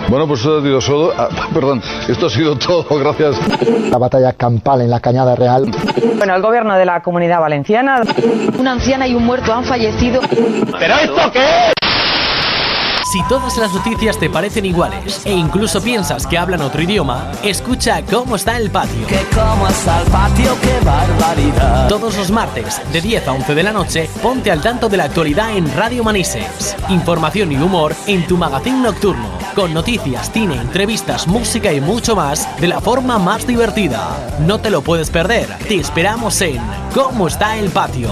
Bueno, pues esto ha sido solo. Perdón, esto ha sido todo, gracias. La batalla campal en la Cañada Real. Bueno, el gobierno de la Comunidad Valenciana. Una anciana y un muerto han fallecido. ¿Pero esto qué es? Si todas las noticias te parecen iguales e incluso piensas que hablan otro idioma, escucha Cómo está el patio. Que cómo está el patio, qué barbaridad. Todos los martes, de 10 a 11 de la noche, ponte al tanto de la actualidad en Radio Manises. Información y humor en tu magazín nocturno, con noticias, cine, entrevistas, música y mucho más de la forma más divertida. No te lo puedes perder. Te esperamos en Cómo está el patio.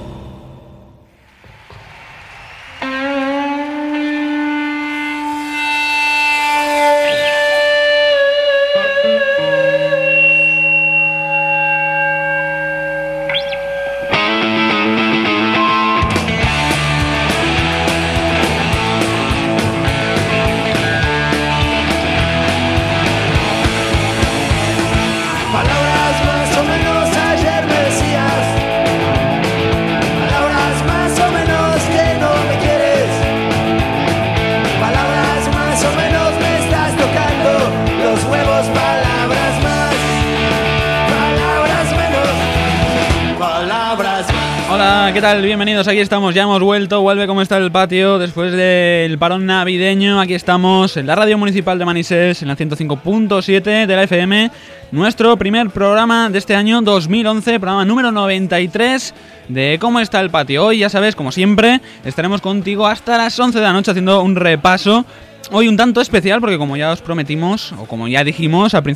¿Qué tal? Bienvenidos, aquí estamos, ya hemos vuelve Cómo está el patio después del parón navideño. Aquí estamos en la radio municipal de Manises, en la 105.7 de la FM. Nuestro primer programa de este año 2011, programa número 93 de Cómo está el patio. Hoy, ya sabes, como siempre, estaremos contigo hasta las 11 de la noche haciendo un repaso. Hoy un tanto especial porque, como ya os prometimos, o como ya dijimos en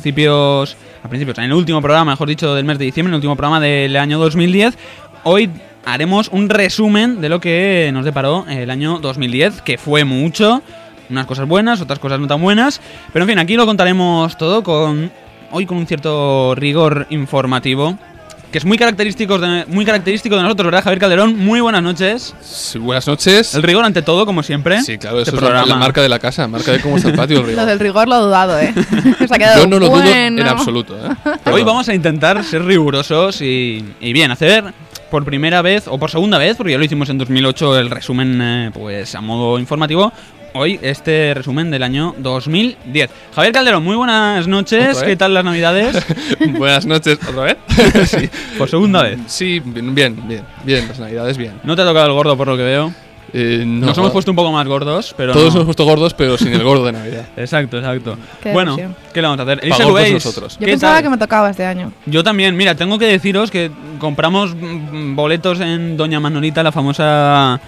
el último programa, mejor dicho, del mes de diciembre, en el último programa del año 2010, hoy haremos un resumen de lo que nos deparó el año 2010, que fue mucho, unas cosas buenas, otras cosas no tan buenas, pero en fin, aquí lo contaremos todo con un cierto rigor informativo, que es muy característico de nosotros, ¿verdad, Javier Calderón? Muy buenas noches. Sí, buenas noches. El rigor ante todo, como siempre. Sí, claro, eso es la marca de la casa, marca de Cómo está el patio, el rigor. Lo del rigor lo he dudado, Se ha quedado Yo no lo bueno. dudo en absoluto, Hoy vamos a intentar ser rigurosos y bien, hacer por primera vez, o por segunda vez, porque ya lo hicimos en 2008, el resumen pues a modo informativo. Hoy este resumen del año 2010. Javier Calderón, muy buenas noches. ¿Qué tal las navidades? Buenas noches. ¿Otra vez? Sí, por segunda vez. Sí, bien, las navidades bien. ¿No te ha tocado el gordo por lo que veo? No. Nos hemos puesto un poco más gordos, pero todos hemos puesto gordos, pero sin el gordo de Navidad. Exacto. Qué Bueno, depresión. ¿qué le vamos a hacer? Elisa Luis, nosotros. Yo pensaba que me tocaba este año. Yo también. Mira, tengo que deciros que compramos boletos en Doña Manolita, la famosa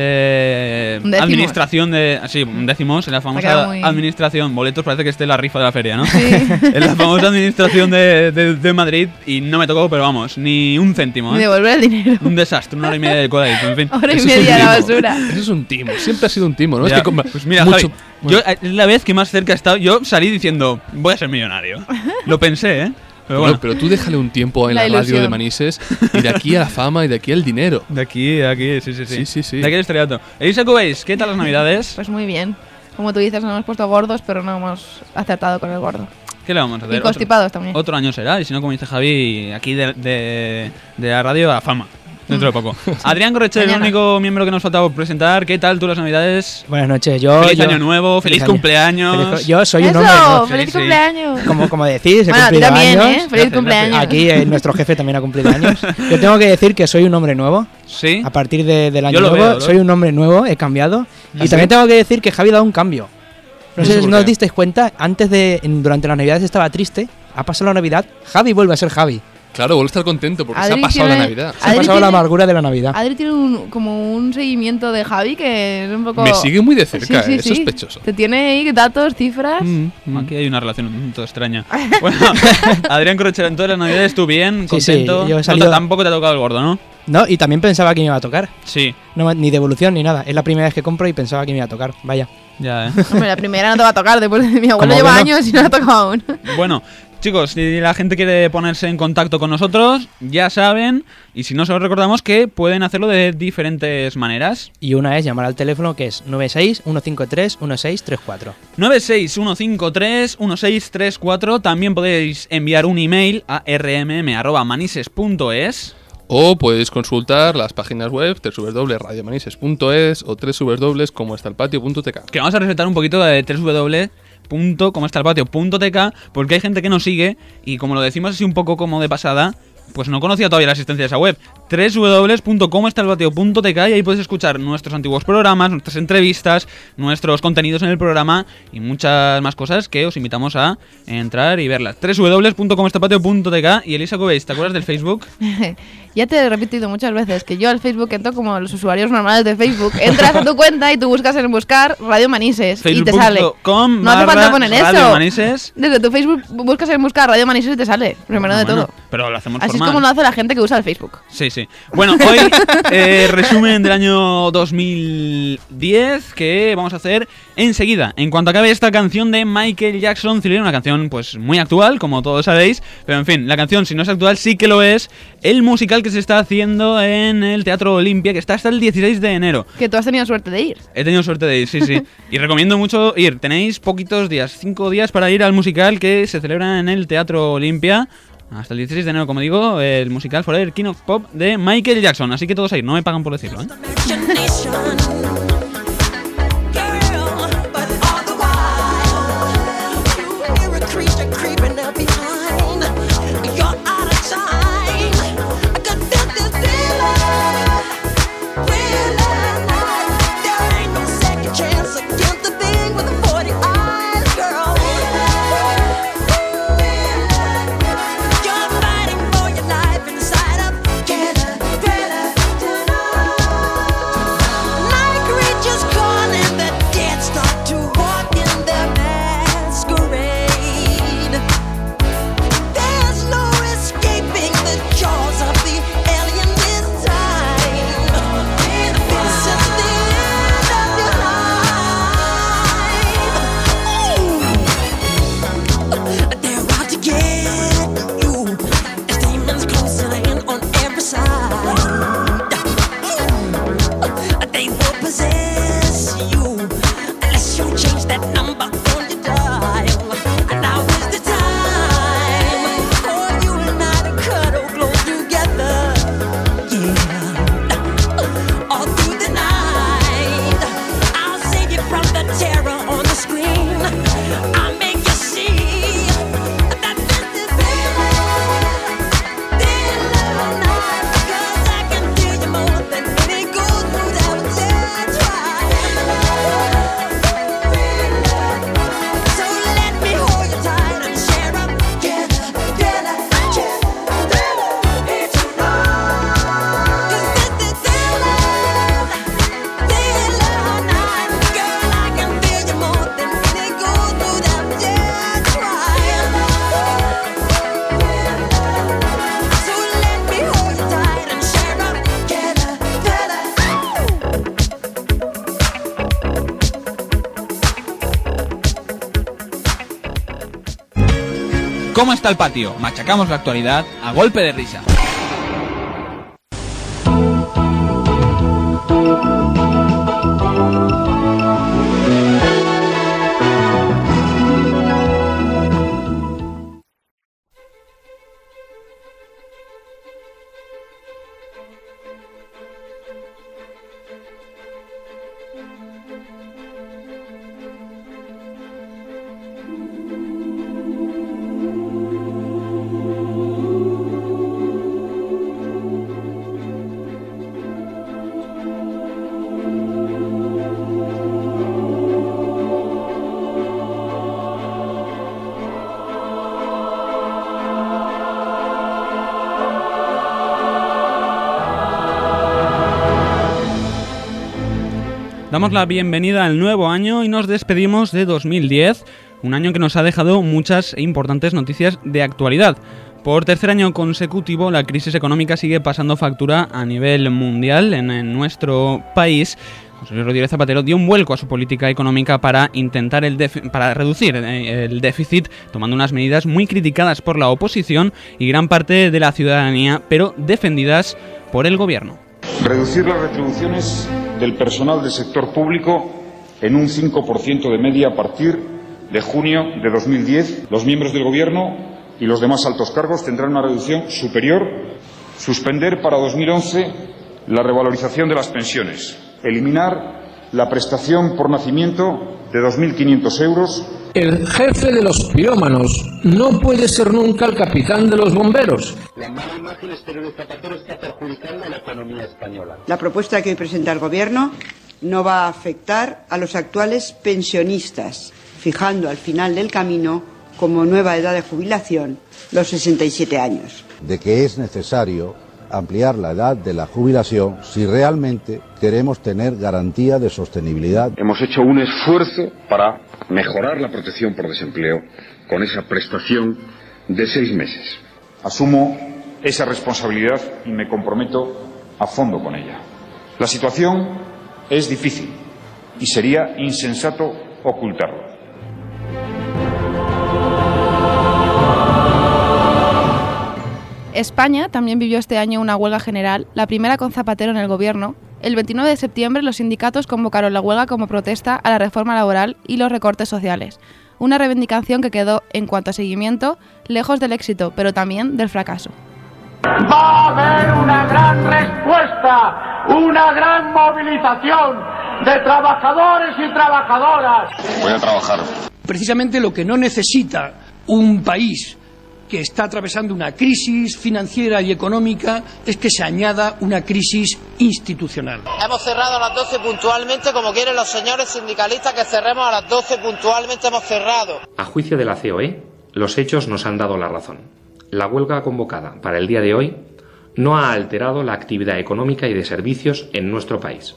administración de... Sí, décimos, en la famosa administración. Boletos, parece que esté la rifa de la feria, ¿no? Sí. En la famosa administración de Madrid, y no me tocó, pero vamos, ni un céntimo. Ni devolver el dinero. Un desastre, 1 hora y media de cola, en fin. Hora y media a la basura. Eso es un timo, siempre ha sido un timo, ¿no? Ya, es que pues mira, mucho... Javi, es la vez que más cerca he estado. Yo salí diciendo, voy a ser millonario. Lo pensé, ¿eh? Pero tú déjale un tiempo en la radio de Manises, y de aquí a la fama y de aquí al dinero. De aquí, sí. Sí. De aquí al estrellato. Elisa Cubéis, ¿qué tal las navidades? Pues muy bien. Como tú dices, nos hemos puesto gordos, pero no hemos acertado con el gordo. ¿Qué le vamos a hacer? Y constipados también. Otro año será, y si no, como dice Javi, aquí de la radio a la fama. Dentro de poco. Adrián Correcher, el único miembro que nos faltaba por presentar. ¿Qué tal tú las navidades? Buenas noches. Feliz año nuevo, feliz cumpleaños. Yo soy un hombre nuevo. ¡Feliz cumpleaños! Como decís, he bueno, cumplido también, años. Feliz cumpleaños. Aquí nuestro jefe también ha cumplido años. Yo tengo que decir que soy un hombre nuevo. Sí. A partir del año nuevo, nuevo, soy un hombre nuevo, he cambiado. Y también tengo que decir que Javi ha dado un cambio. No sé si os disteis cuenta, durante las navidades estaba triste, ha pasado la Navidad, Javi vuelve a ser Javi. Claro, vuelve a estar contento porque Adri se ha pasado la Navidad. Se ha pasado la amargura de la Navidad. Adri tiene como un seguimiento de Javi que es un poco... Me sigue muy de cerca, sí. sospechoso. Te tiene ahí datos, cifras... Aquí hay una relación un tanto extraña. Bueno, Adrián Correcher, en todas las navidades, ¿tú bien? ¿Contento? Sí, yo he salido... Tampoco te ha tocado el gordo, ¿no? No, y también pensaba que me iba a tocar. Sí. No, ni devolución ni nada. Es la primera vez que compro y pensaba que me iba a tocar. Vaya. Ya, Hombre, la primera no te va a tocar. Después de mi abuelo lleva años y no la ha tocado aún. Bueno, chicos, si la gente quiere ponerse en contacto con nosotros, ya saben, y si no se lo recordamos, que pueden hacerlo de diferentes maneras. Y una es llamar al teléfono, que es 96-153-1634. 96-153-1634. También podéis enviar un email a rmm@manises.es. O podéis consultar las páginas web www.radiomanises.es o www.comoestalpatio.tk. Que vamos a respetar un poquito de www.comestalpatio.tk, porque hay gente que nos sigue y como lo decimos así un poco como de pasada, pues no conocía todavía la existencia de esa web. www.comestalpatio.tk, y ahí puedes escuchar nuestros antiguos programas, nuestras entrevistas, nuestros contenidos en el programa y muchas más cosas que os invitamos a entrar y verlas. www.comestalpatio.tk. Y Elisa Cubéis, ¿te acuerdas del Facebook? Ya te he repetido muchas veces que yo al Facebook entro como los usuarios normales de Facebook. Entras a tu cuenta y tú buscas en buscar Radio Manises y te sale. No hace falta poner eso. Manises. Desde tu Facebook buscas en buscar Radio Manises y te sale. Primero de todo. Pero lo hacemos así formal. Es como lo hace la gente que usa el Facebook. Sí, sí. Bueno, hoy resumen del año 2010 que vamos a hacer enseguida. En cuanto acabe esta canción de Michael Jackson, Thriller, una canción pues muy actual, como todos sabéis. Pero en fin, la canción, si no es actual, sí que lo es. El musical que se está haciendo en el Teatro Olimpia, que está hasta el 16 de enero. Que tú has tenido suerte de ir. He tenido suerte de ir, sí, sí. Y recomiendo mucho ir. Tenéis poquitos días, 5 días para ir al musical que se celebra en el Teatro Olimpia. Hasta el 16 de enero, como digo, el musical Forever King of Pop de Michael Jackson. Así que todos ahí, no me pagan por decirlo, ¿eh? ¿Cómo está el patio? Machacamos la actualidad a golpe de risa. Damos la bienvenida al nuevo año y nos despedimos de 2010, un año que nos ha dejado muchas e importantes noticias de actualidad. Por tercer año consecutivo, la crisis económica sigue pasando factura a nivel mundial en nuestro país. José Luis Rodríguez Zapatero dio un vuelco a su política económica para intentar para reducir el déficit, tomando unas medidas muy criticadas por la oposición y gran parte de la ciudadanía, pero defendidas por el gobierno. Reducir las retribuciones del personal del sector público en un 5% de media a partir de junio de 2010. Los miembros del Gobierno y los demás altos cargos tendrán una reducción superior. Suspender para 2011 la revalorización de las pensiones. Eliminar la prestación por nacimiento de 2.500 euros El jefe de los pirómanos no puede ser nunca el capitán de los bomberos. La mala imagen exterior de Zapatero está perjudicando a la economía española. La propuesta que hoy presenta el Gobierno no va a afectar a los actuales pensionistas, fijando al final del camino como nueva edad de jubilación los 67 años. De que es necesario ampliar la edad de la jubilación si realmente queremos tener garantía de sostenibilidad. Hemos hecho un esfuerzo para mejorar la protección por desempleo con esa prestación de 6 meses. Asumo esa responsabilidad y me comprometo a fondo con ella. La situación es difícil y sería insensato ocultarlo. España también vivió este año una huelga general, la primera con Zapatero en el gobierno. El 29 de septiembre los sindicatos convocaron la huelga como protesta a la reforma laboral y los recortes sociales. Una reivindicación que quedó, en cuanto a seguimiento, lejos del éxito, pero también del fracaso. Va a haber una gran respuesta, una gran movilización de trabajadores y trabajadoras. Voy a trabajar. Precisamente lo que no necesita un país que está atravesando una crisis financiera y económica es que se añada una crisis institucional. Hemos cerrado a las 12 puntualmente, como quieren los señores sindicalistas que cerremos a las 12 puntualmente, hemos cerrado. A juicio de la COE, los hechos nos han dado la razón. La huelga convocada para el día de hoy no ha alterado la actividad económica y de servicios en nuestro país.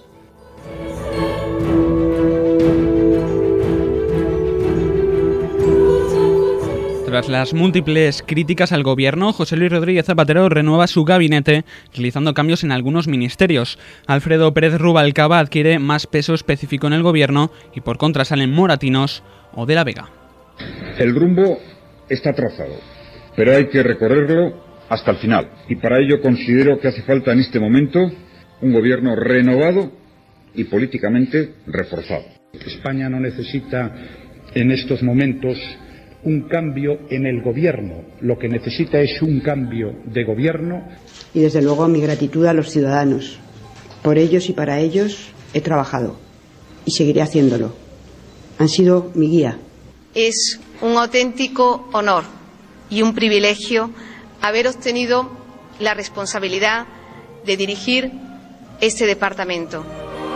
Tras las múltiples críticas al gobierno, José Luis Rodríguez Zapatero renueva su gabinete, realizando cambios en algunos ministerios. Alfredo Pérez Rubalcaba adquiere más peso específico en el gobierno y por contra salen Moratinos o de la Vega. El rumbo está trazado, pero hay que recorrerlo hasta el final. Y para ello considero que hace falta en este momento un gobierno renovado y políticamente reforzado. España no necesita en estos momentos un cambio en el gobierno, lo que necesita es un cambio de gobierno. Y desde luego mi gratitud a los ciudadanos. Por ellos y para ellos he trabajado y seguiré haciéndolo. Han sido mi guía. Es un auténtico honor y un privilegio haber obtenido la responsabilidad de dirigir este departamento.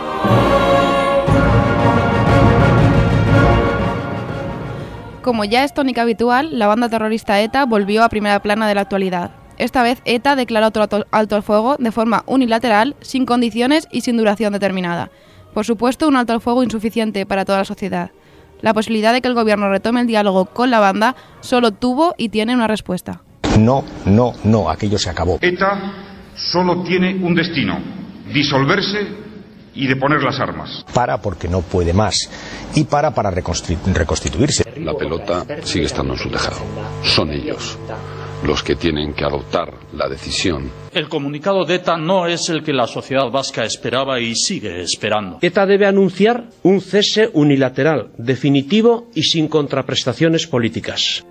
Como ya es tónica habitual, la banda terrorista ETA volvió a primera plana de la actualidad. Esta vez ETA declaró otro alto al fuego de forma unilateral, sin condiciones y sin duración determinada. Por supuesto, un alto al fuego insuficiente para toda la sociedad. La posibilidad de que el gobierno retome el diálogo con la banda solo tuvo y tiene una respuesta. No, aquello se acabó. ETA solo tiene un destino: disolverse y deponer las armas. Porque no puede más. Y para reconstituirse. La pelota sigue estando en su tejado. Son ellos los que tienen que adoptar la decisión. El comunicado de ETA no es el que la sociedad vasca esperaba y sigue esperando. ETA debe anunciar un cese unilateral, definitivo y sin contraprestaciones políticas.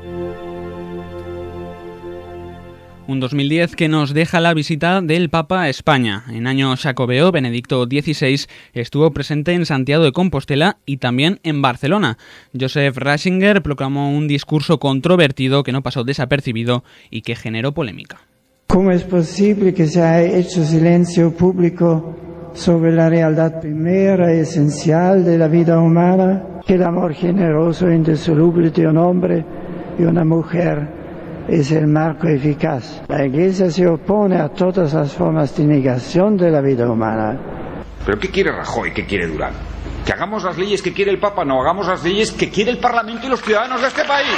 Un 2010 que nos deja la visita del Papa a España. En año Jacobeo, Benedicto XVI estuvo presente en Santiago de Compostela y también en Barcelona. Joseph Ratzinger proclamó un discurso controvertido que no pasó desapercibido y que generó polémica. ¿Cómo es posible que se haya hecho silencio público sobre la realidad primera y esencial de la vida humana? Que el amor generoso e indisoluble de un hombre y una mujer es el marco eficaz. La Iglesia se opone a todas las formas de negación de la vida humana. ¿Pero qué quiere Rajoy? ¿Qué quiere Durán? ¿Que hagamos las leyes que quiere el Papa? No, hagamos las leyes que quiere el Parlamento y los ciudadanos de este país.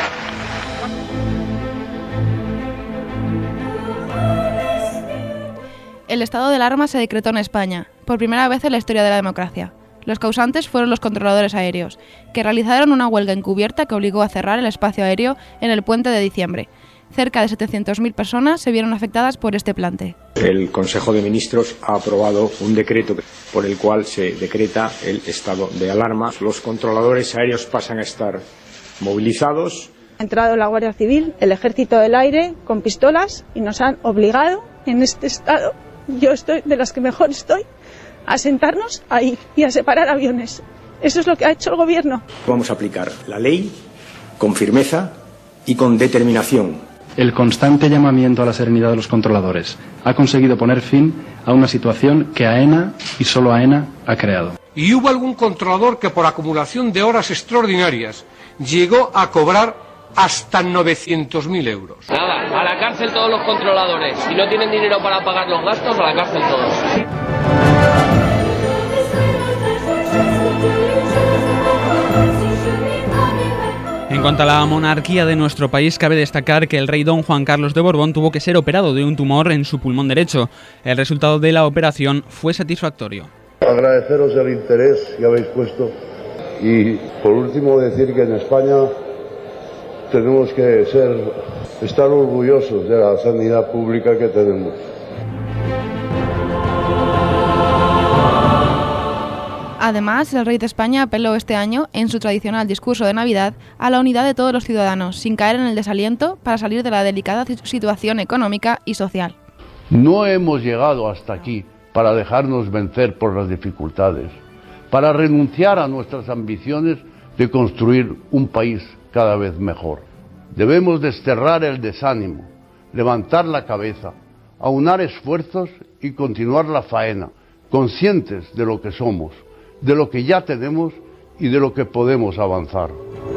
El estado de alarma se decretó en España, por primera vez en la historia de la democracia. Los causantes fueron los controladores aéreos, que realizaron una huelga encubierta que obligó a cerrar el espacio aéreo en el puente de diciembre. Cerca de 700.000 personas se vieron afectadas por este plante. El Consejo de Ministros ha aprobado un decreto por el cual se decreta el estado de alarma. Los controladores aéreos pasan a estar movilizados. Ha entrado la Guardia Civil, el Ejército del Aire, con pistolas y nos han obligado en este estado, yo estoy de las que mejor estoy, a sentarnos ahí y a separar aviones. Eso es lo que ha hecho el Gobierno. Vamos a aplicar la ley con firmeza y con determinación. El constante llamamiento a la serenidad de los controladores ha conseguido poner fin a una situación que AENA y solo AENA ha creado. Y hubo algún controlador que por acumulación de horas extraordinarias llegó a cobrar hasta 900.000 euros. Nada, a la cárcel todos los controladores. Si no tienen dinero para pagar los gastos, a la cárcel todos. En cuanto a la monarquía de nuestro país, cabe destacar que el rey don Juan Carlos de Borbón tuvo que ser operado de un tumor en su pulmón derecho. El resultado de la operación fue satisfactorio. Agradeceros el interés que habéis puesto y, por último, decir que en España tenemos que estar orgullosos de la sanidad pública que tenemos. Además, el rey de España apeló este año, en su tradicional discurso de Navidad, a la unidad de todos los ciudadanos, sin caer en el desaliento, para salir de la delicada situación económica y social. No hemos llegado hasta aquí para dejarnos vencer por las dificultades, para renunciar a nuestras ambiciones de construir un país cada vez mejor. Debemos desterrar el desánimo, levantar la cabeza, aunar esfuerzos y continuar la faena, conscientes de lo que somos, de lo que ya tenemos y de lo que podemos avanzar.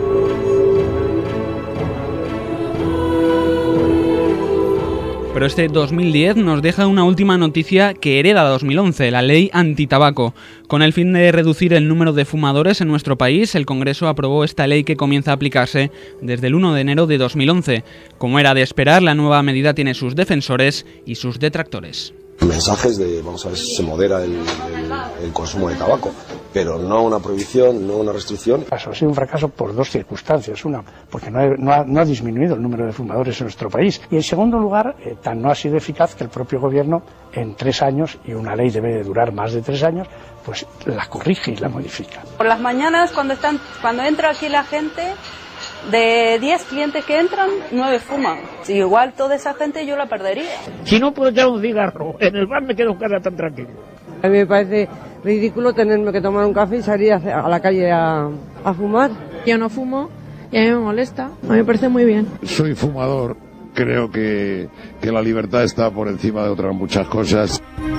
Pero este 2010 nos deja una última noticia que hereda 2011, la ley antitabaco. Con el fin de reducir el número de fumadores en nuestro país, el Congreso aprobó esta ley que comienza a aplicarse desde el 1 de enero de 2011. Como era de esperar, la nueva medida tiene sus defensores y sus detractores. Mensajes de, vamos a ver si se modera el consumo de tabaco, pero no una prohibición, no una restricción. Ha sido un fracaso por dos circunstancias. Una, porque no ha disminuido el número de fumadores en nuestro país. Y en segundo lugar, tan no ha sido eficaz que el propio gobierno en 3 años, y una ley debe de durar más de 3 años, pues la corrige y la modifica. Por las mañanas, cuando entra aquí la gente, de 10 clientes que entran, 9 fuman. Si igual toda esa gente yo la perdería. Si no puedo echar un cigarro, en el bar me quedo en casa tan tranquilo. A mí me parece ridículo tenerme que tomar un café y salir a la calle a fumar. Yo no fumo y a mí me molesta. A mí me parece muy bien. Soy fumador. Creo que la libertad está por encima de otras muchas cosas.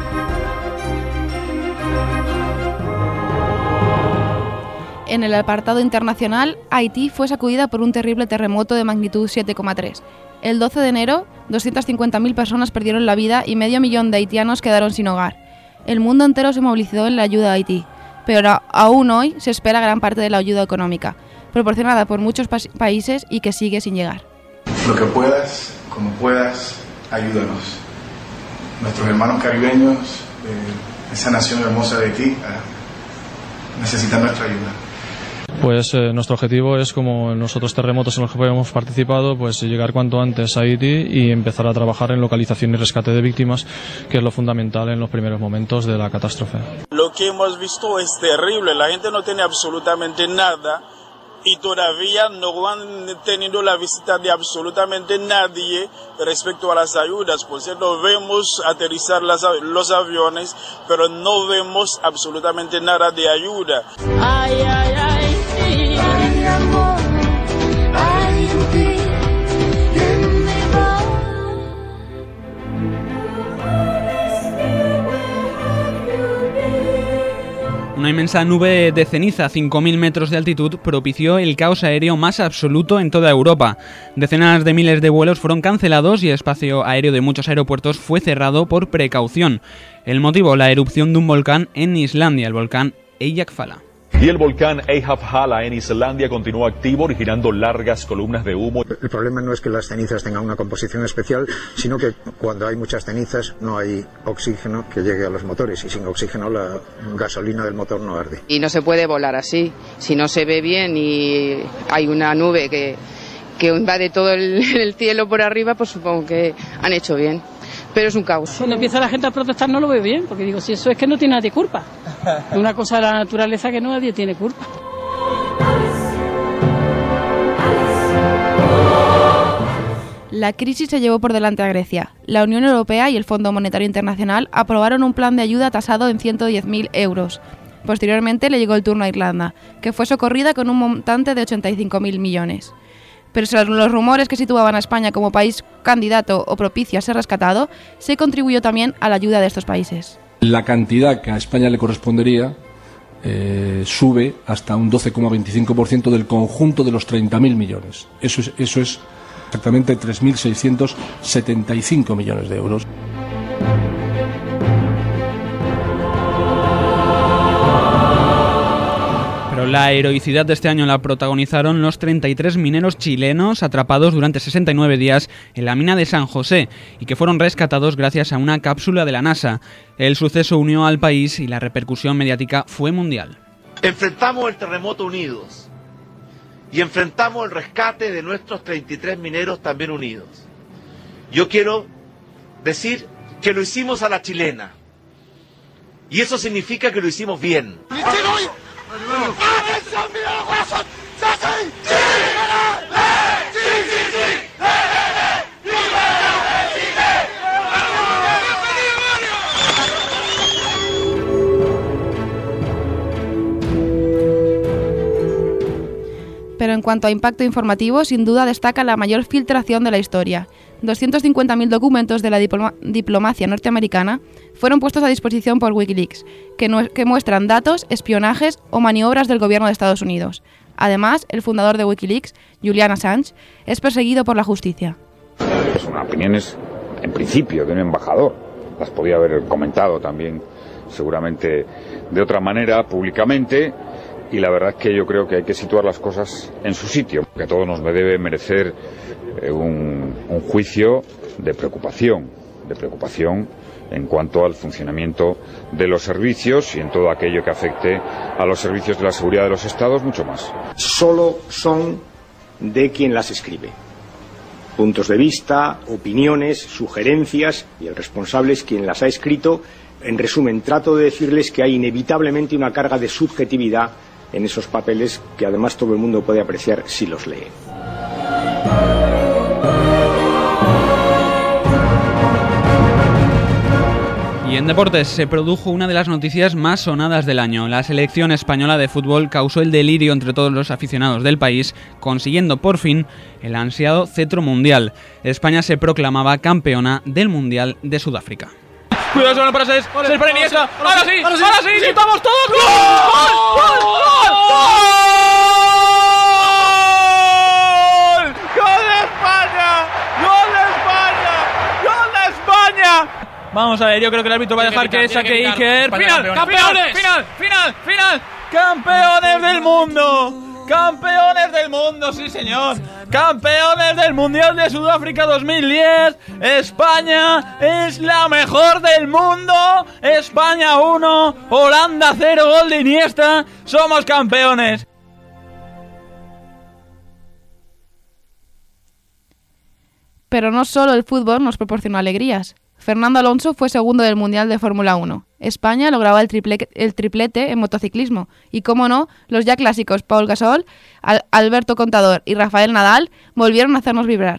En el apartado internacional, Haití fue sacudida por un terrible terremoto de magnitud 7,3. El 12 de enero, 250.000 personas perdieron la vida y 500.000 de haitianos quedaron sin hogar. El mundo entero se movilizó en la ayuda a Haití, pero aún hoy se espera gran parte de la ayuda económica, proporcionada por muchos países y que sigue sin llegar. Lo que puedas, como puedas, ayúdanos. Nuestros hermanos caribeños, esa nación hermosa de Haití, necesitan nuestra ayuda. Pues nuestro objetivo es, como en los otros terremotos en los que hemos participado, pues llegar cuanto antes a Haití y empezar a trabajar en localización y rescate de víctimas, que es lo fundamental en los primeros momentos de la catástrofe. Lo que hemos visto es terrible, la gente no tiene absolutamente nada y todavía no han tenido la visita de absolutamente nadie respecto a las ayudas. Por cierto, vemos aterrizar los aviones, pero no vemos absolutamente nada de ayuda. Ay, ay, ay, sí. Ay, amor, ay, Una inmensa nube de ceniza a 5.000 metros de altitud propició el caos aéreo más absoluto en toda Europa. Decenas de miles de vuelos fueron cancelados y el espacio aéreo de muchos aeropuertos fue cerrado por precaución. El motivo, la erupción de un volcán en Islandia, el volcán Eyjafjalla. Y el volcán Eyjafjalla en Islandia continúa activo, originando largas columnas de humo. El problema no es que las cenizas tengan una composición especial, sino que cuando hay muchas cenizas no hay oxígeno que llegue a los motores, y sin oxígeno la gasolina del motor no arde. Y no se puede volar así. Si no se ve bien y hay una nube que invade todo el cielo por arriba, pues supongo que han hecho bien. Pero es un caos. Cuando empieza la gente a protestar no lo veo bien, porque digo, si eso es que no tiene nadie culpa. Es una cosa de la naturaleza que nadie tiene culpa. La crisis se llevó por delante a Grecia. La Unión Europea y el Fondo Monetario Internacional aprobaron un plan de ayuda tasado en 110.000 euros. Posteriormente le llegó el turno a Irlanda, que fue socorrida con un montante de 85.000 millones. Pero los rumores que situaban a España como país candidato o propicio a ser rescatado, se contribuyó también a la ayuda de estos países. La cantidad que a España le correspondería sube hasta un 12,25% del conjunto de los 30.000 millones. Eso es exactamente 3.675 millones de euros. Pero la heroicidad de este año la protagonizaron los 33 mineros chilenos atrapados durante 69 días en la mina de San José y que fueron rescatados gracias a una cápsula de la NASA. El suceso unió al país y la repercusión mediática fue mundial. Enfrentamos el terremoto unidos y enfrentamos el rescate de nuestros 33 mineros también unidos. Yo quiero decir que lo hicimos a la chilena y eso significa que lo hicimos bien. Pero en cuanto a impacto informativo, sin duda destaca la mayor filtración de la historia. 250.000 documentos de la diplomacia norteamericana fueron puestos a disposición por Wikileaks, que muestran datos, espionajes o maniobras del gobierno de Estados Unidos. Además, el fundador de Wikileaks, Julian Assange, es perseguido por la justicia. Son opiniones, en principio, de un embajador. Las podía haber comentado también, seguramente, de otra manera, públicamente. Y la verdad es que yo creo que hay que situar las cosas en su sitio, que a todos nos debe merecer un juicio de preocupación en cuanto al funcionamiento de los servicios y en todo aquello que afecte a los servicios de la seguridad de los Estados, mucho más. Solo son de quien las escribe. Puntos de vista, opiniones, sugerencias, y el responsable es quien las ha escrito. En resumen, trato de decirles que hay inevitablemente una carga de subjetividad en esos papeles que además todo el mundo puede apreciar si los lee. Y en deportes se produjo una de las noticias más sonadas del año. La selección española de fútbol causó el delirio entre todos los aficionados del país, consiguiendo por fin el ansiado cetro mundial. España se proclamaba campeona del Mundial de Sudáfrica. Cuidado, se van para Ses para Iniesta. Ahora sí, chutamos todos. ¡Gol! ¡Gol de España! ¡Gol de España! ¡Gol de España! Vamos a ver, yo creo que el árbitro va a dejar que saque Iker. ¡Final! ¡Campeones del mundo! ¡Campeones del mundo, sí señor! ¡Campeones del Mundial de Sudáfrica 2010! ¡España es la mejor del mundo! ¡España 1, Holanda 0, gol de Iniesta! ¡Somos campeones! Pero no solo el fútbol nos proporcionó alegrías. Fernando Alonso fue segundo del Mundial de Fórmula 1. España lograba el triplete en motociclismo. Y cómo no, los ya clásicos Pau Gasol, Alberto Contador y Rafael Nadal volvieron a hacernos vibrar.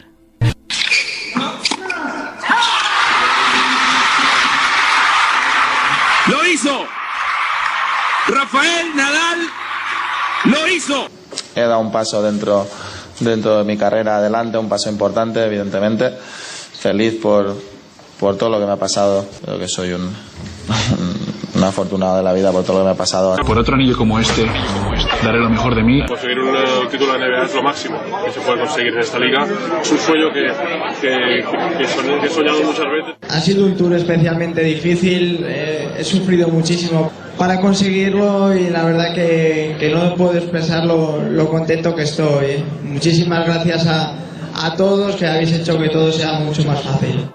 ¡Lo hizo! ¡Rafael Nadal lo hizo! He dado un paso dentro de mi carrera adelante, un paso importante, evidentemente. Feliz por todo lo que me ha pasado. Creo que soy un afortunado de la vida por todo lo que me ha pasado. Por otro anillo como este, daré lo mejor de mí. Conseguir un título de NBA es lo máximo que se puede conseguir en esta liga. Es un sueño que he soñado muchas veces. Ha sido un tour especialmente difícil, he sufrido muchísimo para conseguirlo y la verdad que no puedo expresar lo contento que estoy. Muchísimas gracias a todos que habéis hecho que todo sea mucho más fácil.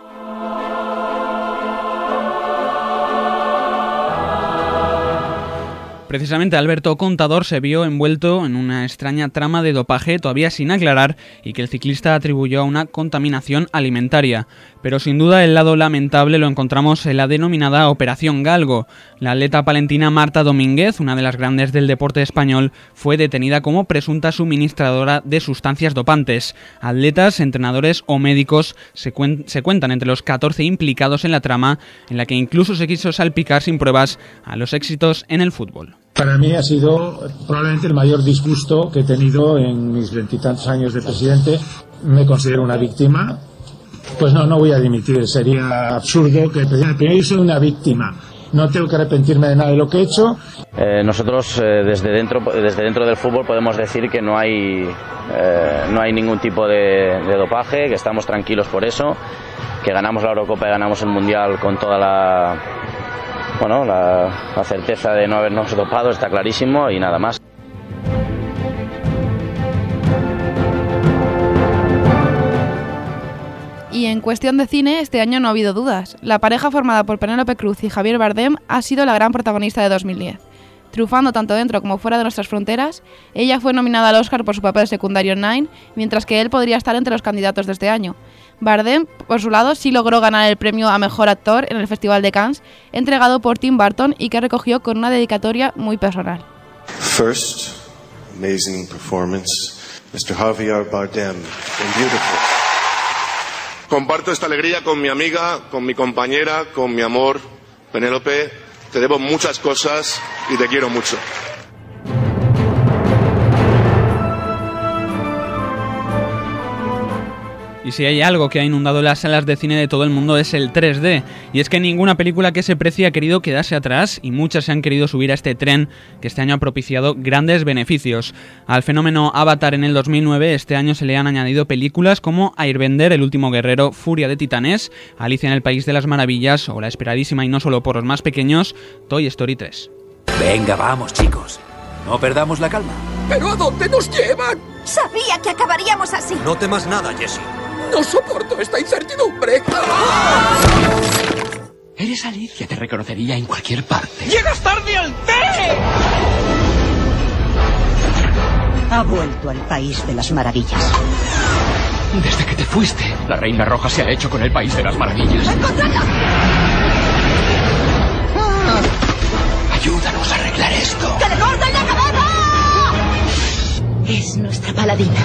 Precisamente Alberto Contador se vio envuelto en una extraña trama de dopaje todavía sin aclarar y que el ciclista atribuyó a una contaminación alimentaria. Pero sin duda el lado lamentable lo encontramos en la denominada Operación Galgo. La atleta palentina Marta Domínguez, una de las grandes del deporte español, fue detenida como presunta suministradora de sustancias dopantes. Atletas, entrenadores o médicos se cuentan entre los 14 implicados en la trama, en la que incluso se quiso salpicar sin pruebas a los éxitos en el fútbol. Para mí ha sido probablemente el mayor disgusto que he tenido en mis 20 y tantos años de presidente. Me considero una víctima. Pues no voy a dimitir, sería absurdo que el presidente... Yo soy una víctima, no tengo que arrepentirme de nada de lo que he hecho. Nosotros desde dentro del fútbol podemos decir que no hay ningún tipo de dopaje, que estamos tranquilos por eso, que ganamos la Eurocopa y ganamos el Mundial con toda la certeza de no habernos dopado, está clarísimo, y nada más. Y en cuestión de cine, este año no ha habido dudas. La pareja formada por Penélope Cruz y Javier Bardem ha sido la gran protagonista de 2010. Triunfando tanto dentro como fuera de nuestras fronteras, ella fue nominada al Oscar por su papel secundario en Nine, mientras que él podría estar entre los candidatos de este año. Bardem, por su lado, sí logró ganar el premio a Mejor Actor en el Festival de Cannes, entregado por Tim Burton y que recogió con una dedicatoria muy personal. First, amazing performance, Mr. Javier Bardem, in Beautiful. Comparto esta alegría con mi amiga, con mi compañera, con mi amor, Penélope. Te debo muchas cosas y te quiero mucho. Y si hay algo que ha inundado las salas de cine de todo el mundo es el 3D. Y es que ninguna película que se precie ha querido quedarse atrás y muchas se han querido subir a este tren que este año ha propiciado grandes beneficios. Al fenómeno Avatar en el 2009, este año se le han añadido películas como Airbender, El último guerrero, Furia de Titanes, Alicia en el País de las Maravillas o la esperadísima y no solo por los más pequeños, Toy Story 3. Venga, vamos chicos, no perdamos la calma. ¿Pero a dónde nos llevan? Sabía que acabaríamos así. No temas nada, Jessie. No soporto esta incertidumbre. Eres Alicia, te reconocería en cualquier parte. ¡Llegas tarde al té! Ha vuelto al País de las Maravillas. Desde que te fuiste, la Reina Roja se ha hecho con el País de las Maravillas. ¡Encontradla! Ayúdanos a arreglar esto. ¡Que le corten la cabeza! Es nuestra paladina.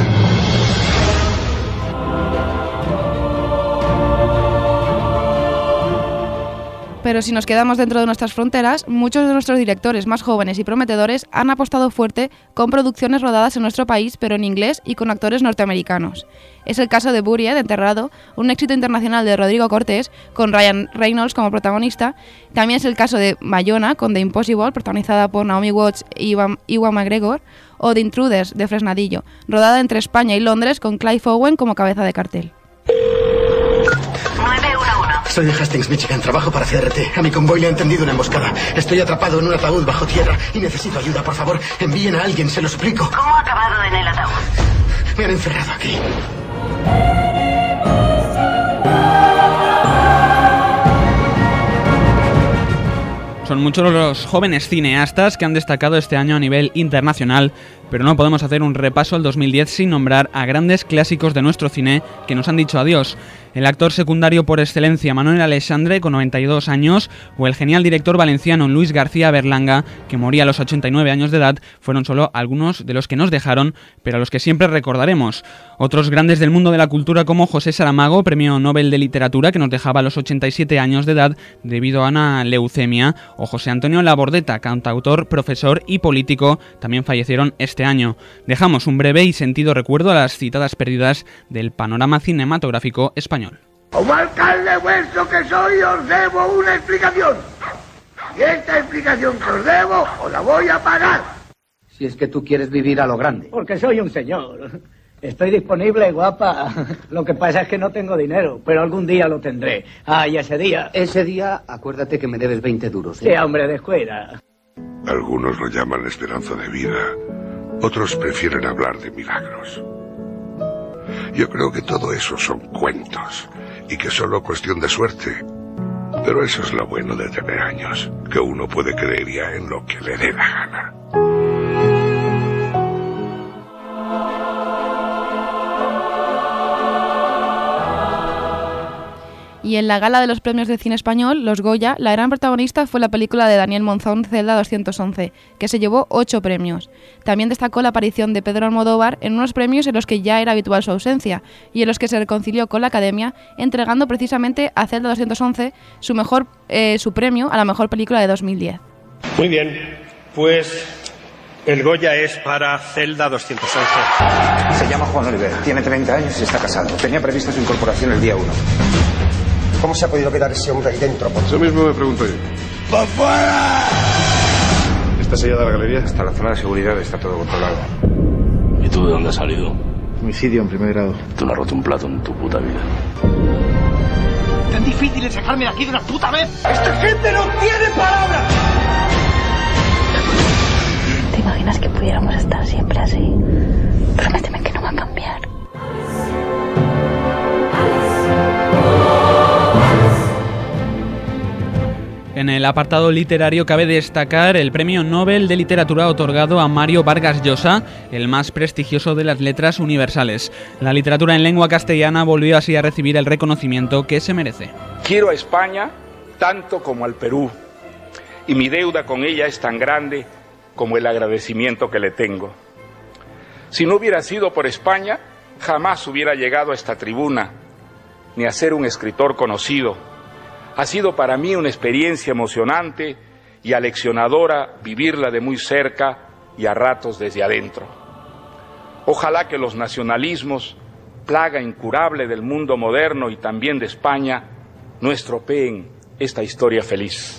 Pero si nos quedamos dentro de nuestras fronteras, muchos de nuestros directores más jóvenes y prometedores han apostado fuerte con producciones rodadas en nuestro país, pero en inglés y con actores norteamericanos. Es el caso de Buried, Enterrado, un éxito internacional de Rodrigo Cortés, con Ryan Reynolds como protagonista. También es el caso de Bayona, con The Impossible, protagonizada por Naomi Watts e Ewan McGregor, o The Intruders, de Fresnadillo, rodada entre España y Londres, con Clive Owen como cabeza de cartel. 911. Soy de Hastings, Michigan. Trabajo para CRT. A mi convoy le han tendido una emboscada. Estoy atrapado en un ataúd bajo tierra y necesito ayuda. Por favor, envíen a alguien, se lo suplico. ¿Cómo ha acabado en el ataúd? Me han encerrado aquí. Son muchos los jóvenes cineastas que han destacado este año a nivel internacional, pero no podemos hacer un repaso al 2010 sin nombrar a grandes clásicos de nuestro cine que nos han dicho adiós. El actor secundario por excelencia Manuel Alexandre, con 92 años, o el genial director valenciano Luis García Berlanga, que moría a los 89 años de edad, fueron solo algunos de los que nos dejaron, pero a los que siempre recordaremos. Otros grandes del mundo de la cultura como José Saramago, premio Nobel de Literatura, que nos dejaba a los 87 años de edad debido a una leucemia, o José Antonio Labordeta, cantautor, profesor y político, también fallecieron este año. Dejamos un breve y sentido recuerdo a las citadas pérdidas del panorama cinematográfico español. Como alcalde vuestro que soy, os debo una explicación. Y esta explicación que os debo, os la voy a pagar. Si es que tú quieres vivir a lo grande. Porque soy un señor. Estoy disponible, guapa. Lo que pasa es que no tengo dinero, pero algún día lo tendré. Ah, y ese día... Ese día, acuérdate que me debes 20 duros. Sí, hombre, descuida. Algunos lo llaman esperanza de vida. Otros prefieren hablar de milagros. Yo creo que todo eso son cuentos y que es solo cuestión de suerte. Pero eso es lo bueno de tener años, que uno puede creer ya en lo que le dé la gana. Y en la gala de los premios de cine español, los Goya, la gran protagonista fue la película de Daniel Monzón, Celda 211, que se llevó 8 premios. También destacó la aparición de Pedro Almodóvar en unos premios en los que ya era habitual su ausencia, y en los que se reconcilió con la Academia, entregando precisamente a Celda 211 su premio a la mejor película de 2010. Muy bien, Pues el Goya es para celda 211. Se llama Juan Oliver, tiene 30 años y está casado. Tenía previsto su incorporación el día 1. ¿Cómo se ha podido quedar ese hombre ahí dentro? Eso mismo me pregunto yo. ¡Pa' fuera! ¿Está sellada la galería? Hasta la zona de seguridad está todo controlado. ¿Y tú de dónde has salido? Homicidio en primer grado. Tú no has roto un plato en tu puta vida. ¿Tan difícil es sacarme de aquí de una puta vez? ¡Esta gente no tiene palabras! ¿Te imaginas que pudiéramos estar siempre así? Prométeme que no va a cambiar. En el apartado literario cabe destacar el Premio Nobel de Literatura otorgado a Mario Vargas Llosa, el más prestigioso de las letras universales. La literatura en lengua castellana volvió así a recibir el reconocimiento que se merece. Quiero a España tanto como al Perú, y mi deuda con ella es tan grande como el agradecimiento que le tengo. Si no hubiera sido por España, jamás hubiera llegado a esta tribuna, ni a ser un escritor conocido. Ha sido para mí una experiencia emocionante y aleccionadora vivirla de muy cerca y a ratos desde adentro. Ojalá que los nacionalismos, plaga incurable del mundo moderno y también de España, no estropeen esta historia feliz.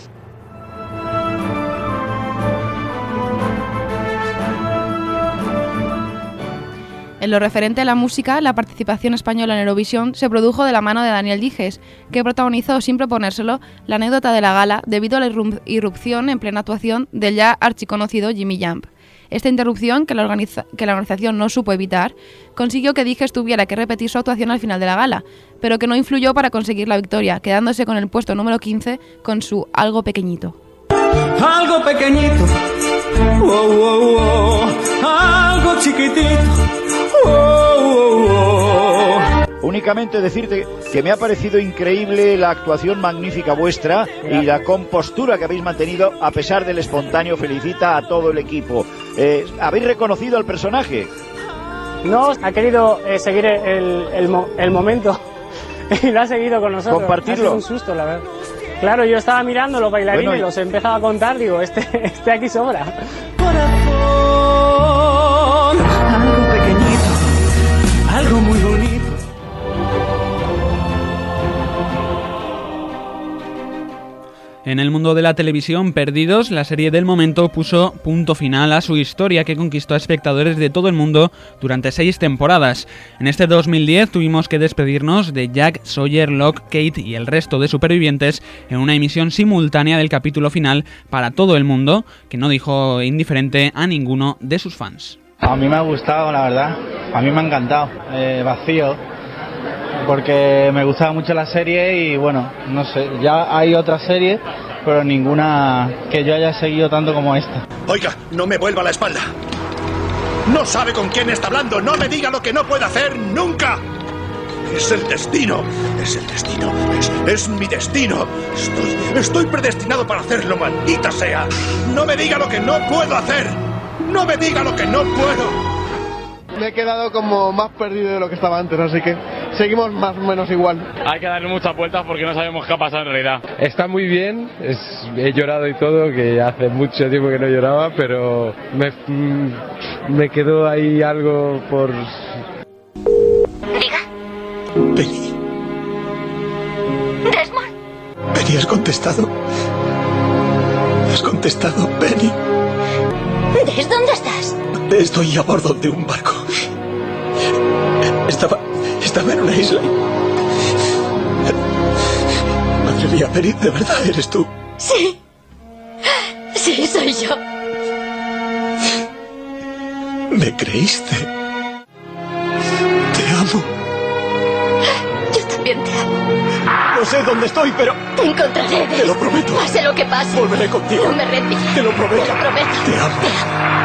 En lo referente a la música, la participación española en Eurovisión se produjo de la mano de Daniel Dijes, que protagonizó, sin proponérselo, la anécdota de la gala debido a la irrupción en plena actuación del ya archiconocido Jimmy Jump. Esta interrupción, que la organización no supo evitar, consiguió que Dijes tuviera que repetir su actuación al final de la gala, pero que no influyó para conseguir la victoria, quedándose con el puesto número 15 con su Algo Pequeñito. Algo pequeñito, oh, oh, oh. Algo chiquitito, oh, oh, oh. Únicamente decirte que me ha parecido increíble la actuación magnífica vuestra y la compostura que habéis mantenido a pesar del espontáneo. Felicita a todo el equipo. ¿Habéis reconocido al personaje? No, ha querido seguir el momento y lo ha seguido con nosotros. Compartirlo. Ha sido un susto, la verdad. Claro, yo estaba mirando los bailarines, bueno, y los empezaba a contar, digo, este aquí sobra. Corazón, algo pequeñito, algo muy bonito. En el mundo de la televisión, Perdidos, la serie del momento, puso punto final a su historia que conquistó a espectadores de todo el mundo durante 6 temporadas. En este 2010 tuvimos que despedirnos de Jack, Sawyer, Locke, Kate y el resto de supervivientes en una emisión simultánea del capítulo final para todo el mundo, que no dejó indiferente a ninguno de sus fans. A mí me ha gustado, la verdad. A mí me ha encantado. Vacío. Porque me gustaba mucho la serie y bueno, no sé, ya hay otras series, pero ninguna que yo haya seguido tanto como esta. Oiga, no me vuelva la espalda. No sabe con quién está hablando, no me diga lo que no puede hacer nunca. Es el destino, es el destino, es mi destino. Estoy predestinado para hacerlo, maldita sea. No me diga lo que no puedo hacer. No me diga lo que no puedo. Me he quedado como más perdido de lo que estaba antes, así que seguimos más o menos igual. Hay que darle muchas vueltas porque no sabemos qué ha pasado en realidad. Está muy bien, he llorado y todo, que hace mucho tiempo que no lloraba, pero me quedó ahí algo por... Diga. Penny. Desmond. Penny, ¿has contestado? ¿Has contestado, Penny? ¿Des dónde estás? Estoy a bordo de un barco. Estaba en una isla. Madre mía, Penny, ¿de verdad eres tú? Sí. Sí, soy yo. ¿Me creíste? Te amo. Yo también te amo. No sé dónde estoy, pero... Te encontraré, Des. Te lo prometo. Pase lo que pase. Volveré contigo. No me rendiré. Te lo prometo. Te lo prometo. Te amo. Te amo.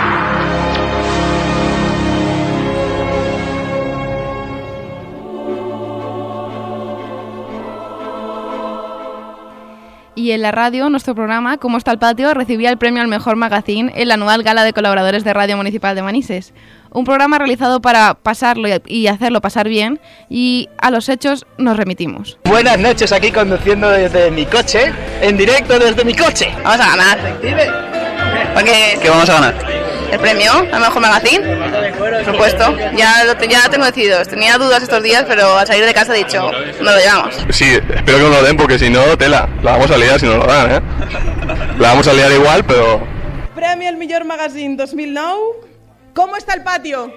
Y en la radio, nuestro programa, ¿Cómo está el patio?, recibía el premio al mejor magazine en la anual gala de colaboradores de Radio Municipal de Manises. Un programa realizado para pasarlo y hacerlo pasar bien, y a los hechos nos remitimos. Buenas noches, aquí conduciendo desde mi coche, en directo desde mi coche. ¡Vamos a ganar! ¡Detective! Porque ¿Qué vamos a ganar? el premio al mejor magazine, por supuesto. Ya lo tengo decidido. Tenía dudas estos días, pero al salir de casa he dicho, no lo llevamos. Sí, espero que nos lo den porque si no, tela. La vamos a liar si no lo dan, ¿eh? La vamos a liar igual, pero... Premio al millor magazine 2009. ¿Cómo está el patio?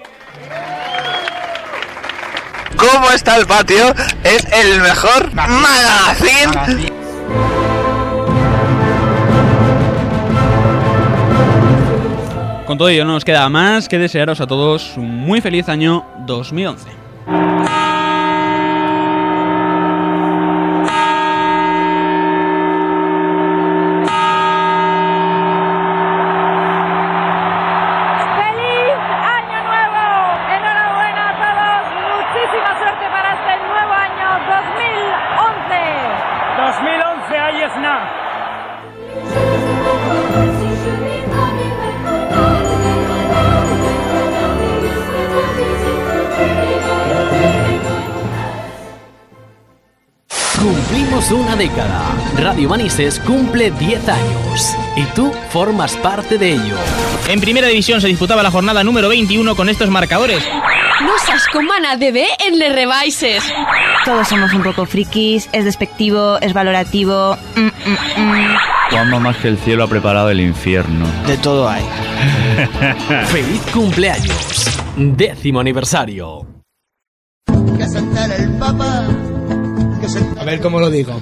¿Cómo está el patio? Es el mejor magazine. Con todo ello no nos queda más que desearos a todos un muy feliz año 2011. ¡Feliz año nuevo! Enhorabuena a todos. Muchísima suerte para este nuevo año 2011. 2011, ahí es nada. Cumplimos una década. Radio Manises cumple 10 años. Y tú formas parte de ello. En primera división se disputaba la jornada número 21 con estos marcadores. No saps com anar de bé en les rebaixes. Todos somos un poco frikis, es despectivo, es valorativo. Juanma más que el cielo ha preparado el infierno. De todo hay. ¡Feliz cumpleaños! 10º aniversario. Que se entere el Papa. A ver cómo lo digo.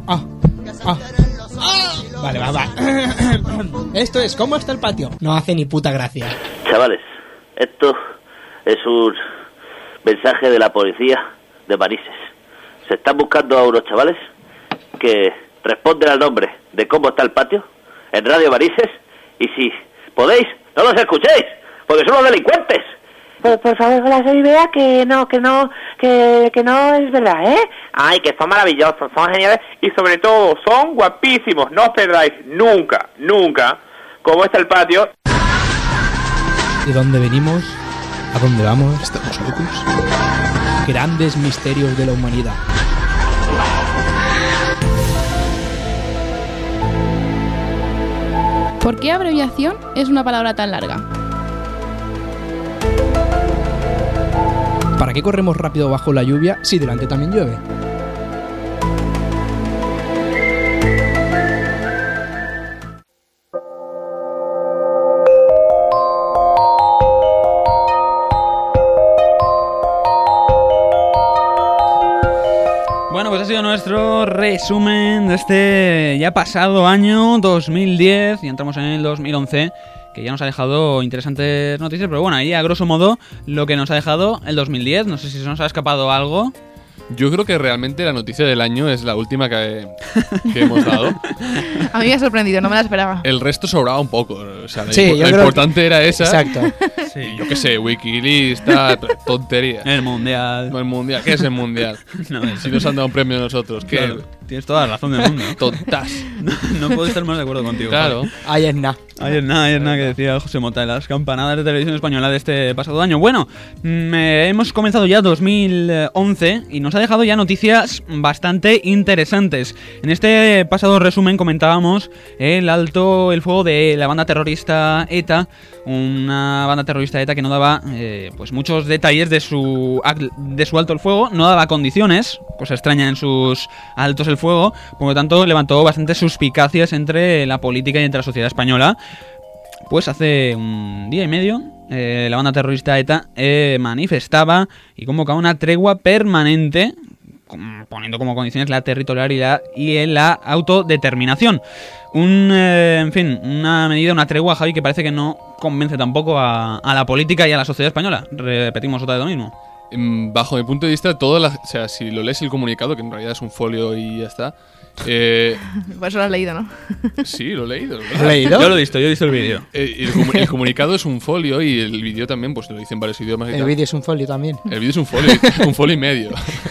Vale, va. Esto es ¿cómo está el patio? No hace ni puta gracia. Chavales, esto es un mensaje de la policía de Manises. Se están buscando a unos chavales que responden al nombre de ¿cómo está el patio? En Radio Manises. Y si podéis, no los escuchéis, porque son los delincuentes. Por favor, hola, soy Bea, que no es verdad, ¿eh? Ay, que son maravillosos, son geniales y sobre todo son guapísimos. No os perdáis nunca, cómo está el patio. ¿De dónde venimos? ¿A dónde vamos? ¿Estamos locos? Grandes misterios de la humanidad. ¿Por qué abreviación es una palabra tan larga? ¿Para qué corremos rápido bajo la lluvia si delante también llueve? Bueno, pues ha sido nuestro resumen de este ya pasado año 2010 y entramos en el 2011, que ya nos ha dejado interesantes noticias, pero bueno, ahí a grosso modo lo que nos ha dejado el 2010, no sé si se nos ha escapado algo. Yo creo que realmente la noticia del año es la última que hemos dado. A mí me ha sorprendido, no me la esperaba. El resto sobraba un poco, o sea, sí, lo importante era esa. Exacto. Sí. Yo qué sé, Wikileaks, tontería. El mundial. No, el mundial. ¿Qué es el mundial? No, si nos han dado un premio a nosotros. ¿Qué? Claro, tienes toda la razón del mundo. Tontas. No puedo estar más de acuerdo contigo. Claro. Ahí es nada. Ayer nada que decía José Mota, las campanadas de televisión española de este pasado año. Bueno, hemos comenzado ya 2011 y nos ha dejado ya noticias bastante interesantes. En este pasado resumen comentábamos el fuego de la banda terrorista ETA, una banda terrorista ETA que no daba pues muchos detalles de su alto el fuego, no daba condiciones, cosa extraña en sus altos el fuego, por lo tanto levantó bastantes suspicacias entre la política y entre la sociedad española. Pues hace un día y medio la banda terrorista ETA manifestaba y convocaba una tregua permanente, poniendo como condiciones la territorialidad y la autodeterminación. En fin, una medida, una tregua, Javi, que parece que no convence tampoco a la política y a la sociedad española. Repetimos otra vez lo mismo. Bajo mi punto de vista, o sea, si lo lees el comunicado, que en realidad es un folio y ya está. Por eso lo has leído, ¿no? Sí, lo he leído. ¿Lo has leído? Yo lo he visto el vídeo. El comunicado es un folio y el vídeo también, pues lo dicen varios idiomas. El vídeo es un folio también. El vídeo es un folio y medio.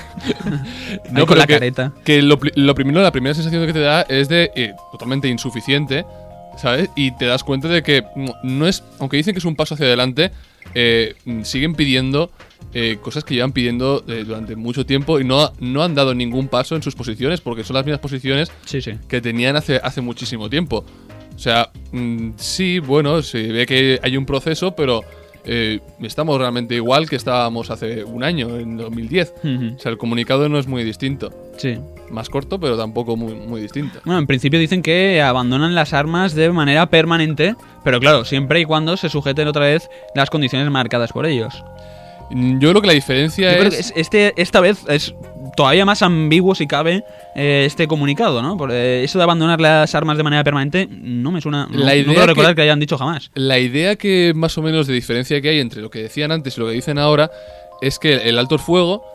No, con la careta. Que la primera sensación que te da es de totalmente insuficiente, ¿sabes? Y te das cuenta de que no es, aunque dicen que es un paso hacia adelante, siguen pidiendo cosas que llevan pidiendo durante mucho tiempo y no han dado ningún paso en sus posiciones, porque son las mismas posiciones que tenían hace muchísimo tiempo. O sea, sí, bueno, se ve que hay un proceso, pero estamos realmente igual que estábamos hace un año, en 2010. O sea, el comunicado no es muy distinto. Sí. Más corto, pero tampoco muy distinto. Bueno, en principio dicen que abandonan las armas de manera permanente, pero claro, siempre y cuando se sujeten otra vez las condiciones marcadas por ellos. Yo creo que la diferencia Yo creo que esta vez es todavía más ambiguo, si cabe, este comunicado, ¿no? Porque eso de abandonar las armas de manera permanente no me suena. No puedo recordar que hayan dicho jamás. La idea que más o menos de diferencia que hay entre lo que decían antes y lo que dicen ahora es que el alto el fuego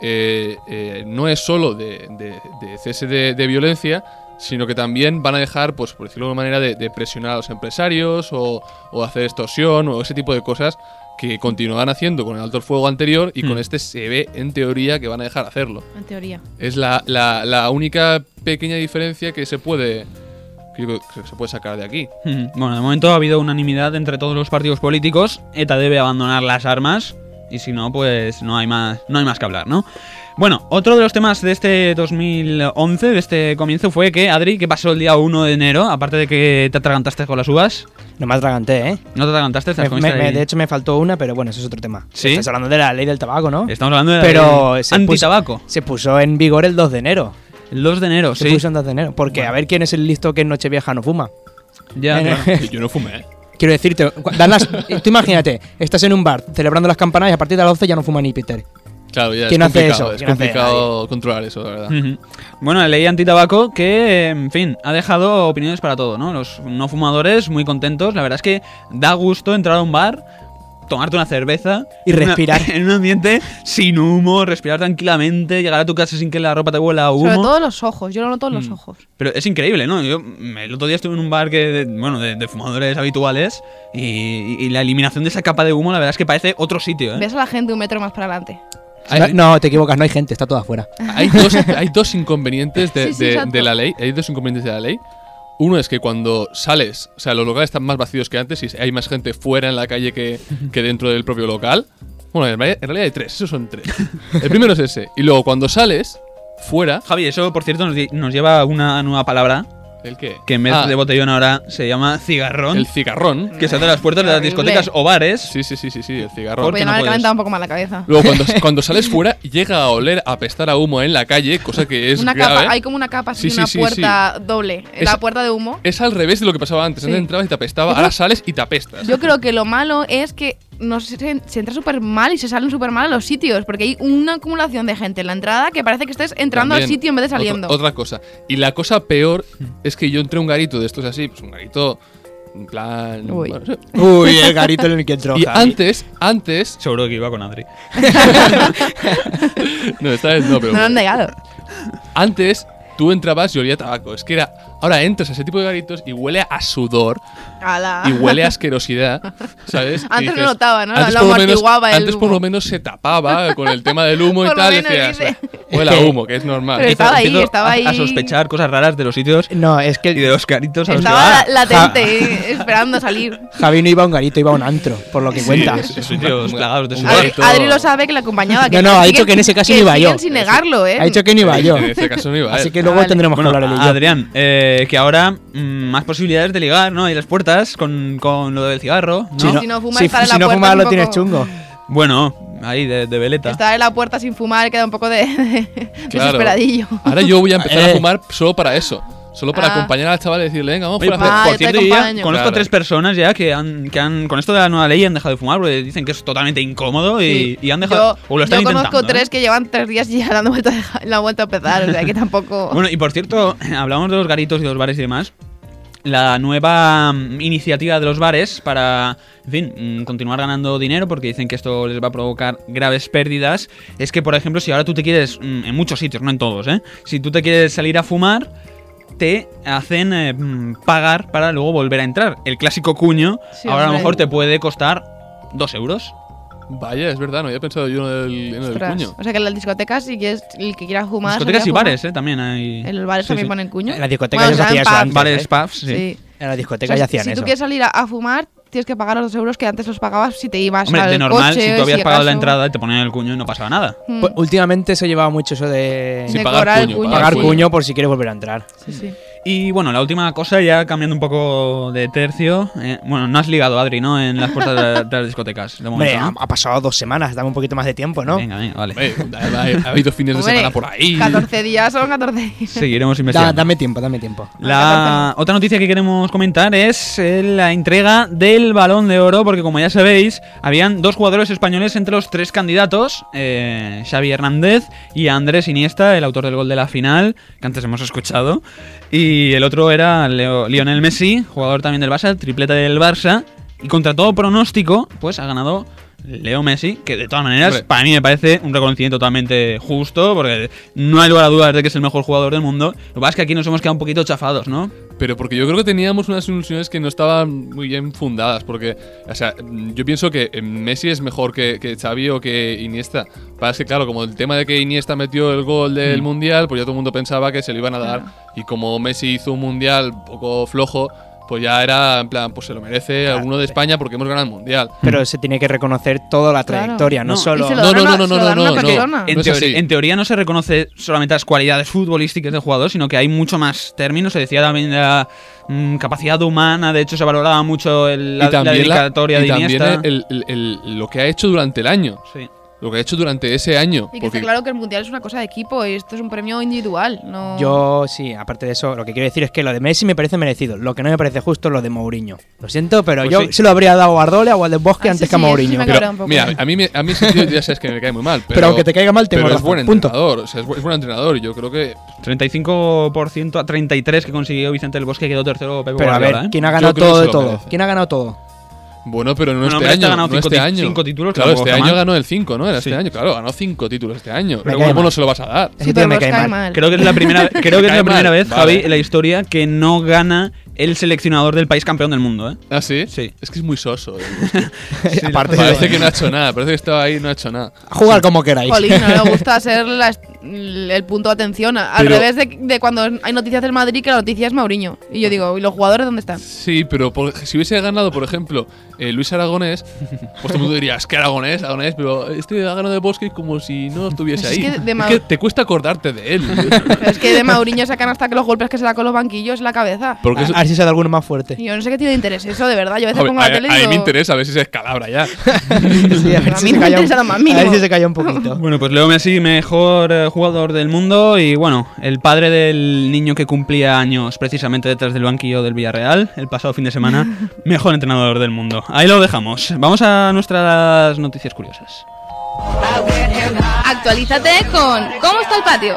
no es solo de cese de violencia, sino que también van a dejar, pues por decirlo de alguna manera, de presionar a los empresarios o hacer extorsión o ese tipo de cosas que continuaban haciendo con el alto el fuego anterior y con este se ve en teoría que van a dejar de hacerlo. En teoría. Es la única pequeña diferencia que se puede sacar de aquí. Bueno, de momento ha habido unanimidad entre todos los partidos políticos. ETA debe abandonar las armas y si no, pues no hay más que hablar, ¿no? Bueno, otro de los temas de este 2011, de este comienzo, fue que, Adri, ¿qué pasó el día 1 de enero? Aparte de que te atragantaste con las uvas. No me atraganté, ¿eh? ¿No te atragantaste? De hecho, me faltó una, pero bueno, eso es otro tema. ¿Sí? Estás hablando de la ley del tabaco, ¿no? Estamos hablando de la ley antitabaco. Se puso en vigor el 2 de enero. El 2 de enero, Se puso el 2 de enero. Porque a ver quién es el listo que en Nochevieja no fuma. Ya, claro. Yo no fumé. Quiero decirte, tú imagínate, estás en un bar celebrando las campanadas y a partir de las 12 ya no fuma ni Peter. Claro, ya ¿Quién hace eso? Es complicado controlar eso, la verdad. Bueno, la ley antitabaco que, en fin, ha dejado opiniones para todo, ¿no? Los no fumadores muy contentos. La verdad es que da gusto entrar a un bar, tomarte una cerveza y respirar en un ambiente sin humo, respirar tranquilamente, llegar a tu casa sin que la ropa te huela a humo. Sobre todo los ojos, yo lo noto en los ojos. Pero es increíble, ¿no? Yo el otro día estuve en un bar de fumadores habituales y la eliminación de esa capa de humo, la verdad es que parece otro sitio, ¿eh? Ves a la gente un metro más para adelante. No, te equivocas, no hay gente, está toda afuera. Hay dos inconvenientes de la ley. Hay dos inconvenientes de la ley. Uno es que cuando sales, o sea, los locales están más vacíos que antes y hay más gente fuera en la calle que dentro del propio local. Bueno, en realidad hay tres, esos son tres. El primero es ese. Y luego cuando sales fuera... Javi, eso por cierto nos lleva a una nueva palabra. ¿El qué? Que en vez de botellón ahora se llama cigarrón. El cigarrón. Que se hace a las puertas de las discotecas o bares. Sí, el cigarrón. Porque no me calentado un poco más la cabeza. Luego cuando sales fuera llega a oler, a apestar a humo en la calle, cosa que es grave. Capa, hay como una capa así, una puerta doble. La puerta de humo. Es al revés de lo que pasaba antes. Antes entrabas y te apestaba, ahora sales y te apestas. Yo creo que lo malo es que se entra súper mal y se salen súper mal a los sitios, porque hay una acumulación de gente en la entrada que parece que estés entrando al sitio en vez de saliendo. Otra cosa. Y la cosa peor es que yo entré a un garito de estos así, pues un garito en plan... Uy, el garito en el que entró. Y antes... Seguro que iba con Adri. No, esta vez no, pero... No lo han negado. Antes... Tú entrabas y olía a tabaco. Es que era... Ahora entras a ese tipo de garitos y huele a sudor. ¡Hala! Y huele a asquerosidad, ¿sabes? Antes no notaba, ¿no? Antes, lo amortiguaba antes por lo menos se tapaba con el tema del humo y tal. Decías, huele a humo, que es normal. Pero estaba ahí. A sospechar cosas raras de los sitios. No, es que... Y de los garitos. Estaba latente, esperando salir. Javi no iba a un garito, iba a un antro, por lo que cuenta. Sitios plagados de sudor. Adri lo sabe, que le acompañaba. No, ha dicho que en ese caso no iba yo. Sin negarlo, ¿eh? Ha dicho que no iba yo. En ese caso no iba. Así que luego tendremos que hablar de ello. Adrián, que ahora más posibilidades de ligar, ¿no? Hay las puertas con lo del cigarro, ¿no? Si no fumas, estar en la puerta. Si no fumas, lo tienes chungo. Bueno, ahí de veleta. Estar en la puerta sin fumar queda un poco desesperadillo. Ahora yo voy a empezar a fumar solo para eso. Solo para acompañar al chaval y decirle, venga, vamos por hacer. Por cierto, ya conozco 3 personas ya que han con esto de la nueva ley han dejado de fumar porque dicen que es totalmente incómodo y han dejado. O lo están intentando. Yo conozco 3 que llevan 3 días y ya la han vuelto a empezar, o sea que tampoco. Bueno, y por cierto, hablamos de los garitos y los bares y demás. La nueva iniciativa de los bares para, en fin, continuar ganando dinero, porque dicen que esto les va a provocar graves pérdidas, es que, por ejemplo, si ahora tú te quieres, en muchos sitios, no en todos, si tú te quieres salir a fumar, te hacen pagar para luego volver a entrar. El clásico cuño, ahora a lo mejor te puede costar 2 euros. Vaya, es verdad, no había pensado yo en el cuño. O sea que en las discotecas, si quieres, el que quiera fumar... Discotecas y bares, también hay... En los bares también ponen cuño. En las discotecas ya hacían eso antes. Bares, pubs, sí. En las discotecas ya hacían eso. Si tú quieres salir a fumar, tienes que pagar los 2 euros que antes los pagabas si te ibas Hombre, al de normal, coche, si tú habías pagado acaso. la entrada y te ponían el cuño y no pasaba nada. Pues, últimamente se llevaba mucho eso de pagar cuño. Pagar cuño por si quieres volver a entrar. Sí. Y bueno, la última cosa, ya cambiando un poco de tercio. Bueno, no has ligado, Adri, ¿no? En las puertas de las discotecas. De momento, Hombre, ¿no? ha pasado 2 semanas, dame un poquito más de tiempo, ¿no? Venga, vale. Ha habido fines de semana por ahí. 14 días, son 14 días. Seguiremos investigando. Dame tiempo. La otra noticia que queremos comentar es la entrega del Balón de Oro, porque como ya sabéis, habían 2 jugadores españoles entre los 3 candidatos, Xavi Hernández y Andrés Iniesta, el autor del gol de la final, que antes hemos escuchado, y el otro era Lionel Messi, jugador también del Barça, tripleta del Barça, y contra todo pronóstico, pues ha ganado Leo Messi, que de todas maneras, Hombre, para mí me parece un reconocimiento totalmente justo, porque no hay lugar a dudas de que es el mejor jugador del mundo. Lo que pasa es que aquí nos hemos quedado un poquito chafados, ¿no? Pero porque yo creo que teníamos unas ilusiones que no estaban muy bien fundadas. Porque, o sea, yo pienso que Messi es mejor que Xavi o que Iniesta. Pasa que, claro, como el tema de que Iniesta metió el gol del Mundial, pues ya todo el mundo pensaba que se lo iban a dar. Y como Messi hizo un Mundial un poco flojo, pues ya era, en plan, pues se lo merece alguno de España porque hemos ganado el Mundial. Pero se tiene que reconocer toda la trayectoria, no solo... No. En teoría no se reconoce solamente las cualidades futbolísticas del jugador, sino que hay mucho más términos. Se decía también de la capacidad humana, de hecho se valoraba mucho la dedicatoria de Iniesta. También lo que ha hecho durante el año. Sí. Lo que ha hecho durante ese año. Y que está claro que el Mundial es una cosa de equipo y esto es un premio individual. No... Yo, sí, aparte de eso, lo que quiero decir es que lo de Messi me parece merecido. Lo que no me parece justo es lo de Mourinho. Lo siento, pero Pues yo sí. se lo habría dado a Ardole o al del Bosque antes que a Mourinho. Pero, mira, a mí ese tío ya sabes que me cae muy mal. Pero aunque te caiga mal, tengo pero es razón. buen Punto. entrenador. O sea, es buen entrenador y yo creo que... 35% a 33% que consiguió Vicente del Bosque, quedó tercero Pepe Pero a Guardiola, ver, ¿quién ha ganado Yo creo todo que de se lo todo? merece. ¿Quién ha ganado todo? Bueno, pero no Bueno, este hombre, este ha año. ganado No este año. 5 títulos. Claro, este tampoco año está mal. ganó el 5, ¿no? Era Sí. este año. Claro, ganó 5 títulos este año. Me Pero cae ¿cómo mal. no se lo vas a dar? Ese tío me cae mal. Creo que es la primera, vez, Vale. Javi, en la historia que no gana el seleccionador del país campeón del mundo, ¿eh? ¿Ah, sí? Sí. Es que es muy soso. Aparte Parece que no ha hecho nada. Parece que estaba ahí y no ha hecho nada. Jugar como queráis. Jolín, no le gusta ser el punto de atención. Al Pero- revés de cuando hay noticias del Madrid, que la noticia es Mourinho. Y yo digo, ¿y los jugadores dónde están? Sí, pero si hubiese ganado, por ejemplo, Luis Aragonés, pues todo el mundo diría, es que Aragonés, pero este ha ganado de Bosque como si no estuviese Es ahí. que de Es Mau- que te cuesta acordarte de él. Pero es que de Mourinho sacan hasta que los golpes que se da con los banquillos en la cabeza. Porque eso- A ver si se da alguno más fuerte. Y yo no sé qué tiene de interés eso, de verdad. Yo a veces Joder, pongo la tele y a mí digo... me interesa a ver si se escalabra ya. Sí, a ver A si mí se no me calla interesa lo más a ver mínimo. si se calla un poquito. Bueno, pues Leo Messi, mejor jugador del mundo y bueno, el padre del niño que cumplía años precisamente detrás del banquillo del Villarreal el pasado fin de semana, mejor entrenador del mundo. Ahí lo dejamos. Vamos a nuestras noticias curiosas. Actualízate con ¿Cómo está el patio?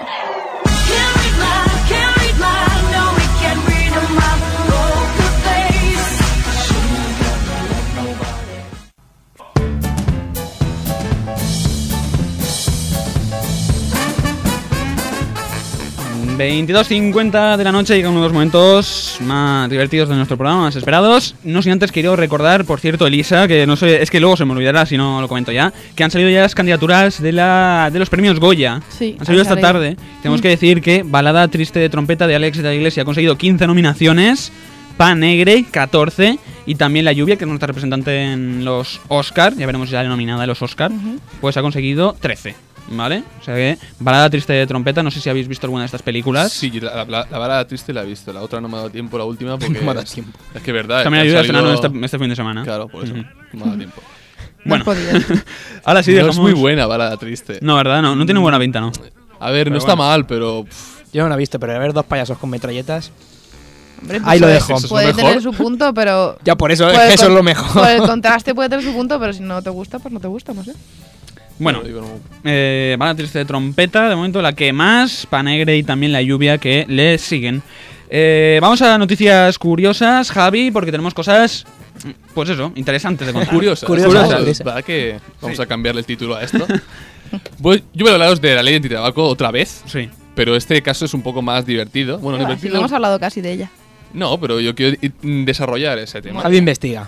Mm, 22:50 de la noche llegan uno de los momentos más divertidos de nuestro programa, más esperados. No sin antes quiero recordar, por cierto, Elisa, que no sé, es que luego se me olvidará si no lo comento ya, que han salido ya las candidaturas de los premios Goya. Sí, Han salido han esta salido. tarde. Tenemos que decir que Balada Triste de Trompeta de Alex de la Iglesia ha conseguido 15 nominaciones, Pa Negre 14 y también La Lluvia, que es nuestra representante en los Oscar, ya veremos ya la nominada de los Oscar, pues ha conseguido 13. ¿Vale? O sea que Balada Triste de Trompeta, no sé si habéis visto alguna de estas películas. Sí, la balada triste la he visto. La otra no me ha dado tiempo, la última, porque. No me ha dado tiempo. Es que verdad. También ha ayuda a salido- estrenar este fin de semana. Claro, por eso. Ujú. No me ha dado tiempo. Bueno, No has podido. ahora sí No dejamos... es muy buena balada triste. No, ¿verdad? No tiene buena pinta, ¿no? A ver, Pero no está bueno. mal, pero. Yo no lo he visto, pero ver 2 payasos con metralletas. Hombre, Ahí lo puede- dejo. ¿Eso es Puede lo mejor? tener su punto, pero... Ya por eso es Por el que eso es con- lo mejor. Por el contraste puede tener su punto, pero si no te gusta, pues no te gusta, no sé. Bueno, digo, no. Balada Triste de Trompeta, de momento la que más, Pa Negre y también La Lluvia que le siguen. Vamos a noticias curiosas, Javi, porque tenemos cosas, pues eso, interesantes de contar. Curiosas. Curiosas. ¿Verdad que vamos a cambiarle el título a esto? Pues, yo voy a hablaros de la ley de antitabaco otra vez. Sí. Pero este caso es un poco más divertido. Bueno, Si divertido. no hemos hablado casi de ella. No, pero yo quiero desarrollar ese tema. Javi investiga.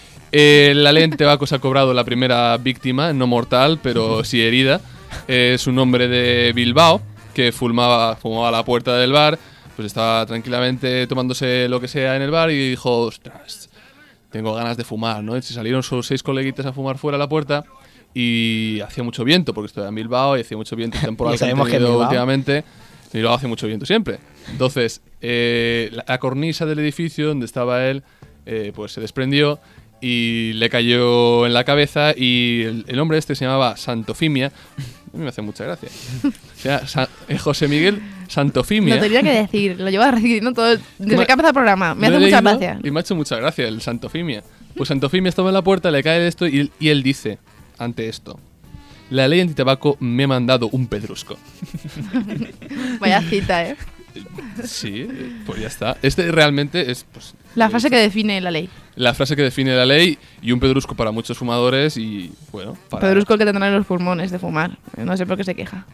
La ley de tabaco se ha cobrado la primera víctima, no mortal, pero sí herida. Es un hombre de Bilbao que fumaba a la puerta del bar, pues estaba tranquilamente tomándose lo que sea en el bar y dijo, ostras, tengo ganas de fumar, ¿no? Y se salieron sus 6 coleguitas a fumar fuera de la puerta y hacía mucho viento, porque estoy en Bilbao y hacía mucho viento, temporal Y que han sabemos que tenido Bilbao- últimamente. Y luego hace mucho viento siempre. Entonces, la cornisa del edificio donde estaba él, pues se desprendió y le cayó en la cabeza y el hombre este se llamaba Santofimia. A mí me hace mucha gracia. O sea, José Miguel Santofimia. Lo tenía que decir, lo llevo repitiendo todo desde que empezó el programa. Me hace mucha gracia. Y me ha hecho mucha gracia el Santofimia. Pues Santofimia estaba en la puerta, le cae esto y él dice, ante esto, la ley antitabaco me ha mandado un pedrusco. Vaya cita, ¿eh? Sí, pues ya está. Este realmente es... Pues, la frase que define la ley. La frase que define la ley y un pedrusco para muchos fumadores y, bueno... Pedrusco el que tendrán en los pulmones de fumar. No sé por qué se queja.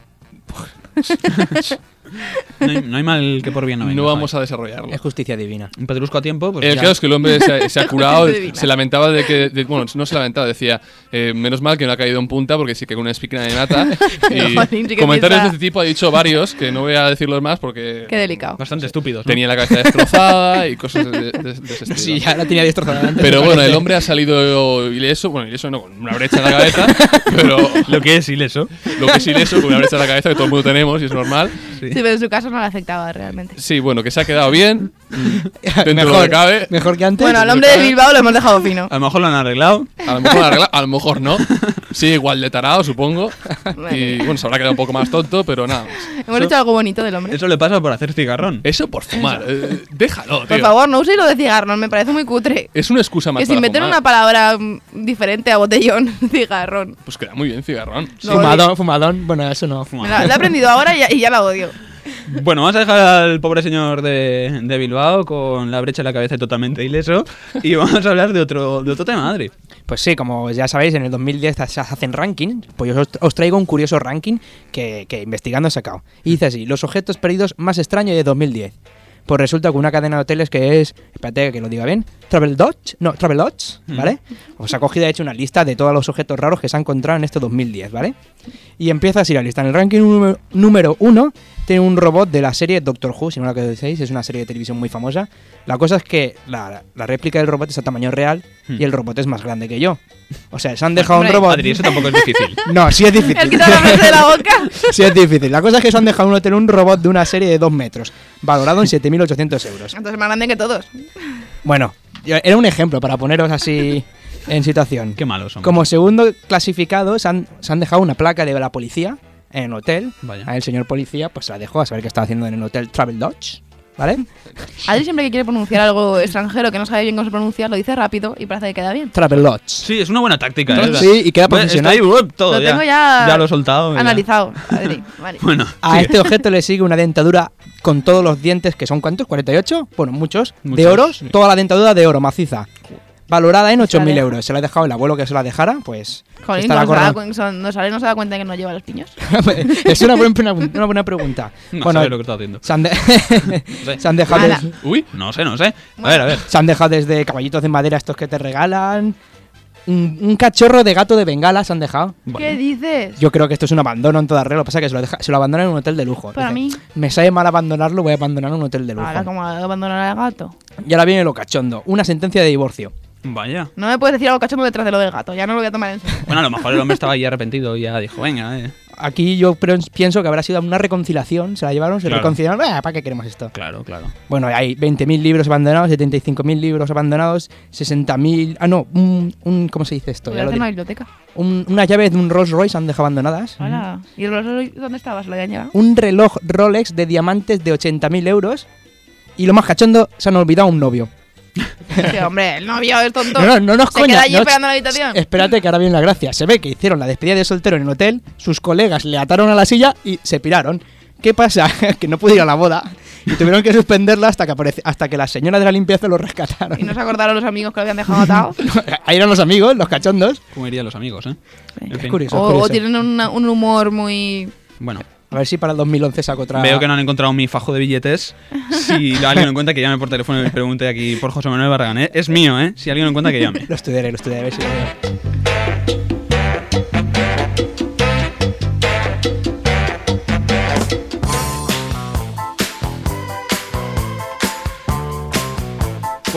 No hay mal que por bien no venga. No vamos a desarrollarlo. Es justicia divina. Un pedrusco a tiempo, pues el ya. caso es que el hombre se ha curado, se lamentaba de que... bueno, no se lamentaba, decía, menos mal que no ha caído en punta porque sí que con una espina de nata. Y Jolín, sí que comentarios piensa... de este tipo ha dicho varios, que no voy a decirlos más porque... Qué delicado. Bastante estúpidos, ¿no? Tenía la cabeza destrozada y cosas de ese estilo. Sí, ya la tenía destrozada antes. Pero bueno, el hombre ha salido ileso, bueno, ileso no, con una brecha en la cabeza, pero... Lo que es ileso. Lo que es ileso, con una brecha en la cabeza que todo el mundo tenemos y es normal. Sí, pero en su caso no le afectaba realmente. Sí, bueno, que se ha quedado bien, dentro de lo que cabe. Mejor que antes. Bueno, al hombre de Bilbao lo hemos dejado fino. A lo mejor lo han arreglado. A lo mejor no. Sí, igual de tarado, supongo. Y bueno, se habrá quedado un poco más tonto, pero nada más. Hemos hecho algo bonito del hombre. Eso le pasa por hacer cigarrón. Eso por fumar. Déjalo, tío. Por favor, no uséis lo de cigarrón, me parece muy cutre. Es una excusa más que sin meter una palabra diferente a botellón, cigarrón. Pues queda muy bien cigarrón. Fumadón, bueno, eso no. La he aprendido ahora y ya la odio. Bueno, vamos a dejar al pobre señor de Bilbao con la brecha en la cabeza totalmente ileso y vamos a hablar de otro tema, Adri. Pues sí, como ya sabéis, en el 2010 se hacen rankings, pues yo os traigo un curioso ranking que investigando he sacado. Y dice así, los objetos perdidos más extraños de 2010. Pues resulta que una cadena de hoteles que es, espérate que lo diga bien, Travelodge, ¿vale? Os ha cogido y ha hecho una lista de todos los objetos raros que se han encontrado en este 2010, ¿vale? Y empieza así la lista. En el ranking número 1 tiene un robot de la serie Doctor Who, si no la conocéis, es una serie de televisión muy famosa. La cosa es que la réplica del robot es a tamaño real y el robot es más grande que yo. O sea, se han dejado un robot... Adri, eso tampoco es difícil. No, sí es difícil. El quita la frase de la boca. Sí es difícil. La cosa es que se han dejado en un hotel un robot de una serie de 2 metros, valorado en 7.800 euros. Entonces más grande que todos. Bueno, era un ejemplo para poneros así en situación. Qué malos son. Como segundo clasificado se han dejado una placa de la policía en el hotel. Vaya. A el señor policía pues se la dejó a saber qué estaba haciendo en el hotel Travelodge, ¿vale? Adri siempre que quiere pronunciar algo extranjero que no sabe bien cómo se pronuncia, lo dice rápido y parece que queda bien. Travelodge. Sí, es una buena táctica. Sí, y queda profesional. Está ahí, todo, lo tengo ya lo he soltado. Analizado, Adri. Vale. Bueno, a este objeto le sigue una dentadura con todos los dientes, que son ¿cuántos? ¿48? Bueno, muchos. De oro, sí. Toda la dentadura de oro, maciza. Valorada en 8.000 euros. Se la ha dejado el abuelo que se la dejara, pues... Joder, no se da cuenta que no lleva los piños. Es una buena pregunta. No bueno, sabe lo que está haciendo. Se han dejado... Uy, no sé. A ver. Se han dejado desde caballitos de madera estos que te regalan... Un cachorro de gato de Bengala se han dejado. ¿Qué dices? Yo creo que esto es un abandono en toda regla. Lo que pasa es que se lo abandonan en un hotel de lujo. Para mí. Me sale mal abandonarlo, voy a abandonar un hotel de lujo. Ahora, como abandonar al gato. Y ahora viene lo cachondo. Una sentencia de divorcio. Vaya. No me puedes decir algo cachondo detrás de lo del gato. Ya no lo voy a tomar en serio. Bueno, a lo mejor el hombre estaba ahí arrepentido y ya dijo, venga, Aquí yo pienso que habrá sido una reconciliación. Se la llevaron, se reconciliaron. ¿Para qué queremos esto? Claro. Bueno, hay 20.000 libros abandonados, 75.000 libros abandonados, 60.000... Ah, no, ¿cómo se dice esto? Voy a hacer una biblioteca. Una llave de un Rolls Royce han dejado abandonadas. Hola. ¿Y el Rolls Royce dónde estaba? ¿Se lo habían llevado? Un reloj Rolex de diamantes de 80.000 euros. Y lo más cachondo, se han olvidado un novio. Sí, hombre, el novio es tonto. No nos se queda allí esperando en la habitación. Espérate que ahora viene la gracia. Se ve que hicieron la despedida de soltero en el hotel, sus colegas le ataron a la silla y se piraron. ¿Qué pasa? Que no pudo ir a la boda y tuvieron que suspenderla hasta que la señora de la limpieza lo rescataron. Y no se acordaron los amigos que lo habían dejado atado. Ahí eran los amigos, los cachondos. ¿Cómo irían los amigos, Sí. En fin. Es curioso, o tienen un humor muy... Bueno. A ver si para el 2011 saco otra... Veo que no han encontrado mi fajo de billetes. Si alguien lo encuentra, que llame por teléfono y me pregunte aquí por José Manuel Barragán. Es mío, ¿eh? Si alguien lo encuentra, que llame. Lo estudiaré, a ver si lo veo.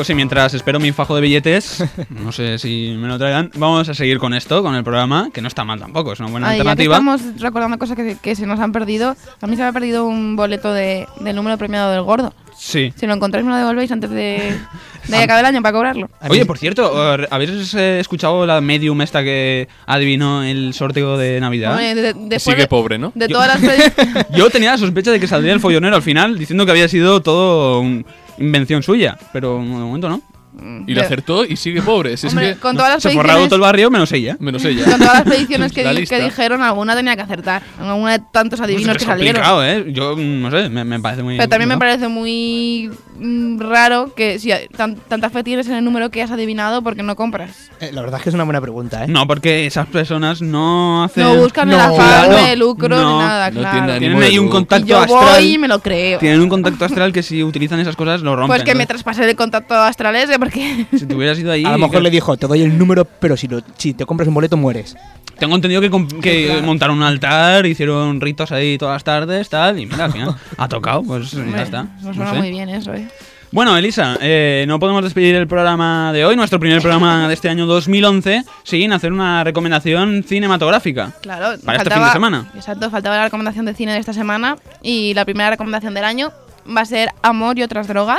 Pues sí, mientras espero mi fajo de billetes, no sé si me lo traerán, vamos a seguir con esto, con el programa, que no está mal tampoco, es una buena alternativa. Ya que estamos recordando cosas que se nos han perdido, a mí se me ha perdido un boleto del número premiado del gordo. Sí. Si lo encontráis me lo devolvéis antes de que acabe el año para cobrarlo. Oye, por cierto, ¿habéis escuchado la medium esta que adivinó el sorteo de Navidad? Hombre, sigue pobre, ¿no? De todas las Yo tenía la sospecha de que saldría el follonero al final diciendo que había sido todo una invención suya, pero de momento no. Y lo acertó y sigue pobre. Hombre, con todas las se forrado todo el barrio menos ella. Menos ella. Con todas las predicciones que dijeron, alguna tenía que acertar. Alguna de tantos adivinos que salieron. Es complicado, Yo no sé, me parece muy... Pero también me parece muy raro que si tanta fe tienes en el número que has adivinado, ¿por qué no compras? La verdad es que es una buena pregunta, ¿eh? No, porque esas personas no hacen... No buscan el afán de lucro ni nada, claro. Tienen ahí un contacto astral. Yo voy y me lo creo. Tienen un contacto astral que si utilizan esas cosas lo rompen. Pues que me traspase el contacto astral ese, porque... Si te hubieras ido ahí... A lo mejor le dijo, te doy el número, pero si te compras un boleto mueres. Tengo entendido que montaron un altar, hicieron ritos ahí todas las tardes, tal, y mira, al final ha tocado, pues ya está. Nos suena muy bien eso, Bueno, Elisa, no podemos despedir el programa de hoy, nuestro primer programa de este año 2011, sin hacer una recomendación cinematográfica. Claro. Para este fin de semana. Exacto, faltaba la recomendación de cine de esta semana, y la primera recomendación del año va a ser Amor y otras drogas,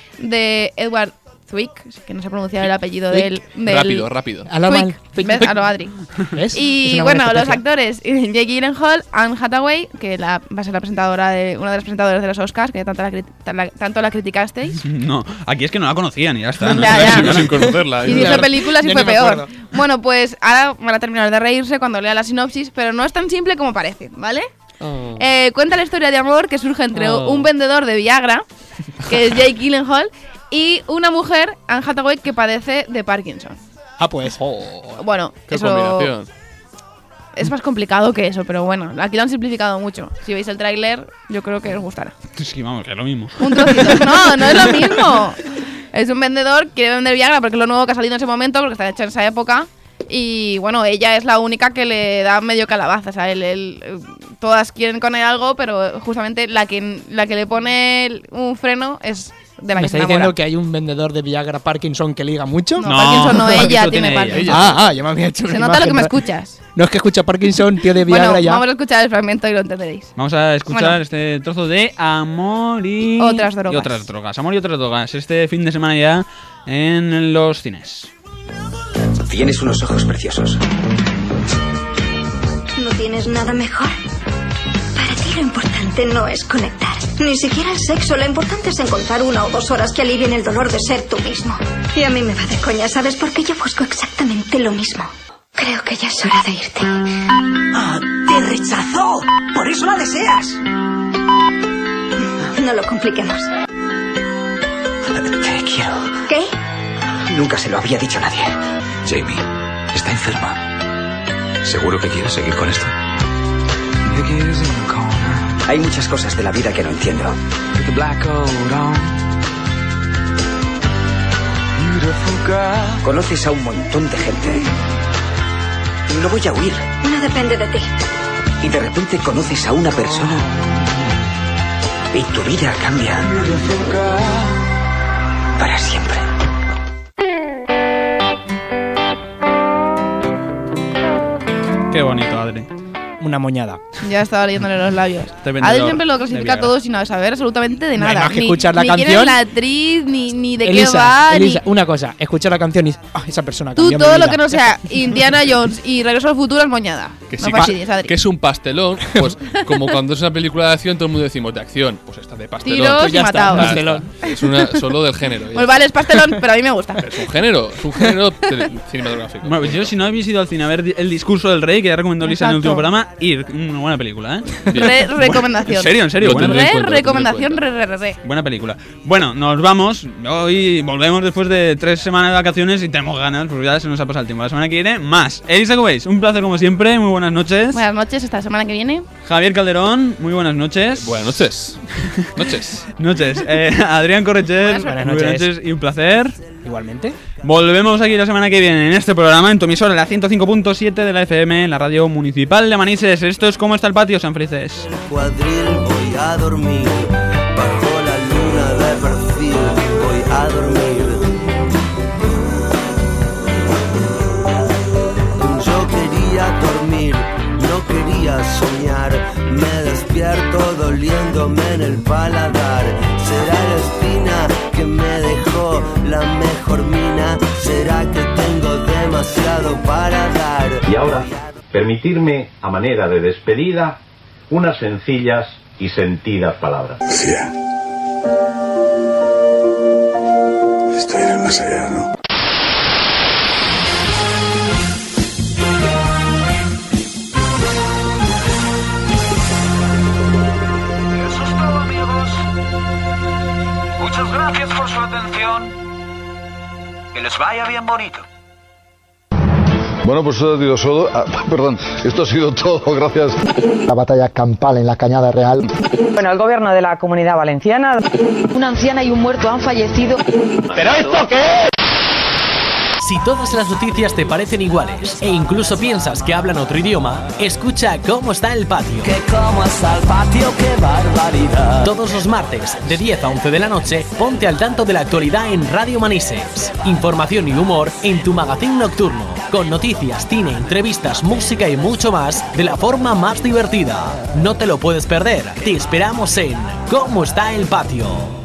de Edward Zwick, que no sé pronunciar el apellido del... Rápido. A lo Adri. ¿Ves? Y bueno, los actores, Jake Gyllenhaal, Anne Hathaway, que va a ser la presentadora una de las presentadoras de los Oscars, que tanto la criticasteis. No, aquí es que no la conocían y ya está. Ya. Sin conocerla. Y hizo películas y fue peor. Bueno, pues ahora van a terminar de reírse cuando lea la sinopsis, pero no es tan simple como parece, ¿vale? Cuenta la historia de amor que surge entre un vendedor de Viagra, que es Jake Gyllenhaal, y una mujer, Anne Hathaway, que padece de Parkinson. Pues. Bueno, qué eso combinación. es más complicado que eso, pero bueno, aquí lo han simplificado mucho. Si veis el tráiler, yo creo que os gustará. Sí, vamos, que es lo mismo. Un trocito. No es lo mismo. Es un vendedor, quiere vender Viagra porque es lo nuevo que ha salido en ese momento, porque está hecho en esa época. Y bueno, ella es la única que le da medio calabaza. O sea, todas quieren con él algo, pero justamente la que le pone un freno es de la ¿Me que se está enamora. diciendo que hay un vendedor de Viagra Parkinson que liga mucho? No, Parkinson no, ella tiene Parkinson. Ya me había hecho una Se nota imagen, lo que me escuchas. No es que escucha Parkinson, tío de Viagra bueno, ya. vamos a escuchar el fragmento y lo entenderéis. Vamos a escuchar este trozo de Amor y otras drogas. Amor y otras drogas. Este fin de semana ya en los cines. Tienes unos ojos preciosos. ¿No tienes nada mejor? Para ti lo importante no es conectar. Ni siquiera el sexo. Lo importante es encontrar 1 o 2 horas que alivien el dolor de ser tú mismo. Y a mí me va de coña, ¿sabes? Porque yo busco exactamente lo mismo. Creo que ya es hora de irte. ¡Ah! ¡Te rechazó! ¡Por eso la deseas! No lo compliquemos. Te quiero. ¿Qué? Nunca se lo había dicho a nadie. Jamie, está enferma. ¿Seguro que quieres seguir con esto? Hay muchas cosas de la vida que no entiendo. Conoces a un montón de gente. No voy a huir. No depende de ti. Y de repente conoces a una persona y tu vida cambia para siempre. Qué bonito, Adri. Una moñada. Ya estaba leyéndole los labios. Adri siempre lo clasifica todo sin saber absolutamente de nada. No hay más que escuchar la ni canción. quién es la actriz, ni de Elisa, qué va. Elisa, una cosa, escucha la canción y esa persona Tú cambió mi todo lo vida. que no sea Indiana Jones y Regreso al Futuro es moñada. Que no sí, fastidies, Adri. que es un pastelón, pues como cuando es una película de acción, todo el mundo decimos de acción, pues esta de pastelón. Tiros Pues y mataos. Pastelón. Es solo del género. Pues vale, es pastelón, pero a mí me gusta. Es un género cinematográfico. Bueno, yo si no habéis ido al cine a ver El discurso del rey, que ya recomendó Lisa en el último programa, ir. Una buena película, ¿eh? Recomendación. En serio. Recomendación, Buena película. Bueno, nos vamos. Hoy volvemos después de 3 semanas de vacaciones y tenemos ganas, porque ya se nos ha pasado el tiempo. La semana que viene, más. Elisa Cubéis, un placer como siempre. Muy buenas noches. Buenas noches, hasta la semana que viene. Javier Calderón, muy buenas noches. Buenas noches. Noches. Adrián Correcher, Buenas muy buenas noches y un placer. Igualmente. Volvemos aquí la semana que viene en este programa, en tu emisora, la 105.7 de la FM, en la radio municipal de Manises. Esto es ¿Cómo está el patio, San Felices? Cuadril, voy a dormir, bajo la luna de perfil, voy a dormir. a soñar. Me despierto doliéndome en el paladar. ¿Será la espina que me dejó la mejor mina? ¿Será que tengo demasiado para dar? Y ahora, permitirme, a manera de despedida, unas sencillas y sentidas palabras. Lucía, estoy en el más allá, ¿no? Eso es todo, amigos. Muchas gracias por su atención. Que les vaya bien bonito. Bueno, pues esto ha sido todo, gracias. La batalla campal en la Cañada Real. Bueno, el gobierno de la Comunidad Valenciana. Una anciana y un muerto han fallecido. ¿Pero esto qué es? Si todas las noticias te parecen iguales e incluso piensas que hablan otro idioma, escucha Cómo está el patio. Que cómo está el patio, qué barbaridad. Todos los martes, de 10 a 11 de la noche, ponte al tanto de la actualidad en Radio Manises. Información y humor en tu magazín nocturno, con noticias, cine, entrevistas, música y mucho más de la forma más divertida. No te lo puedes perder, te esperamos en Cómo está el patio.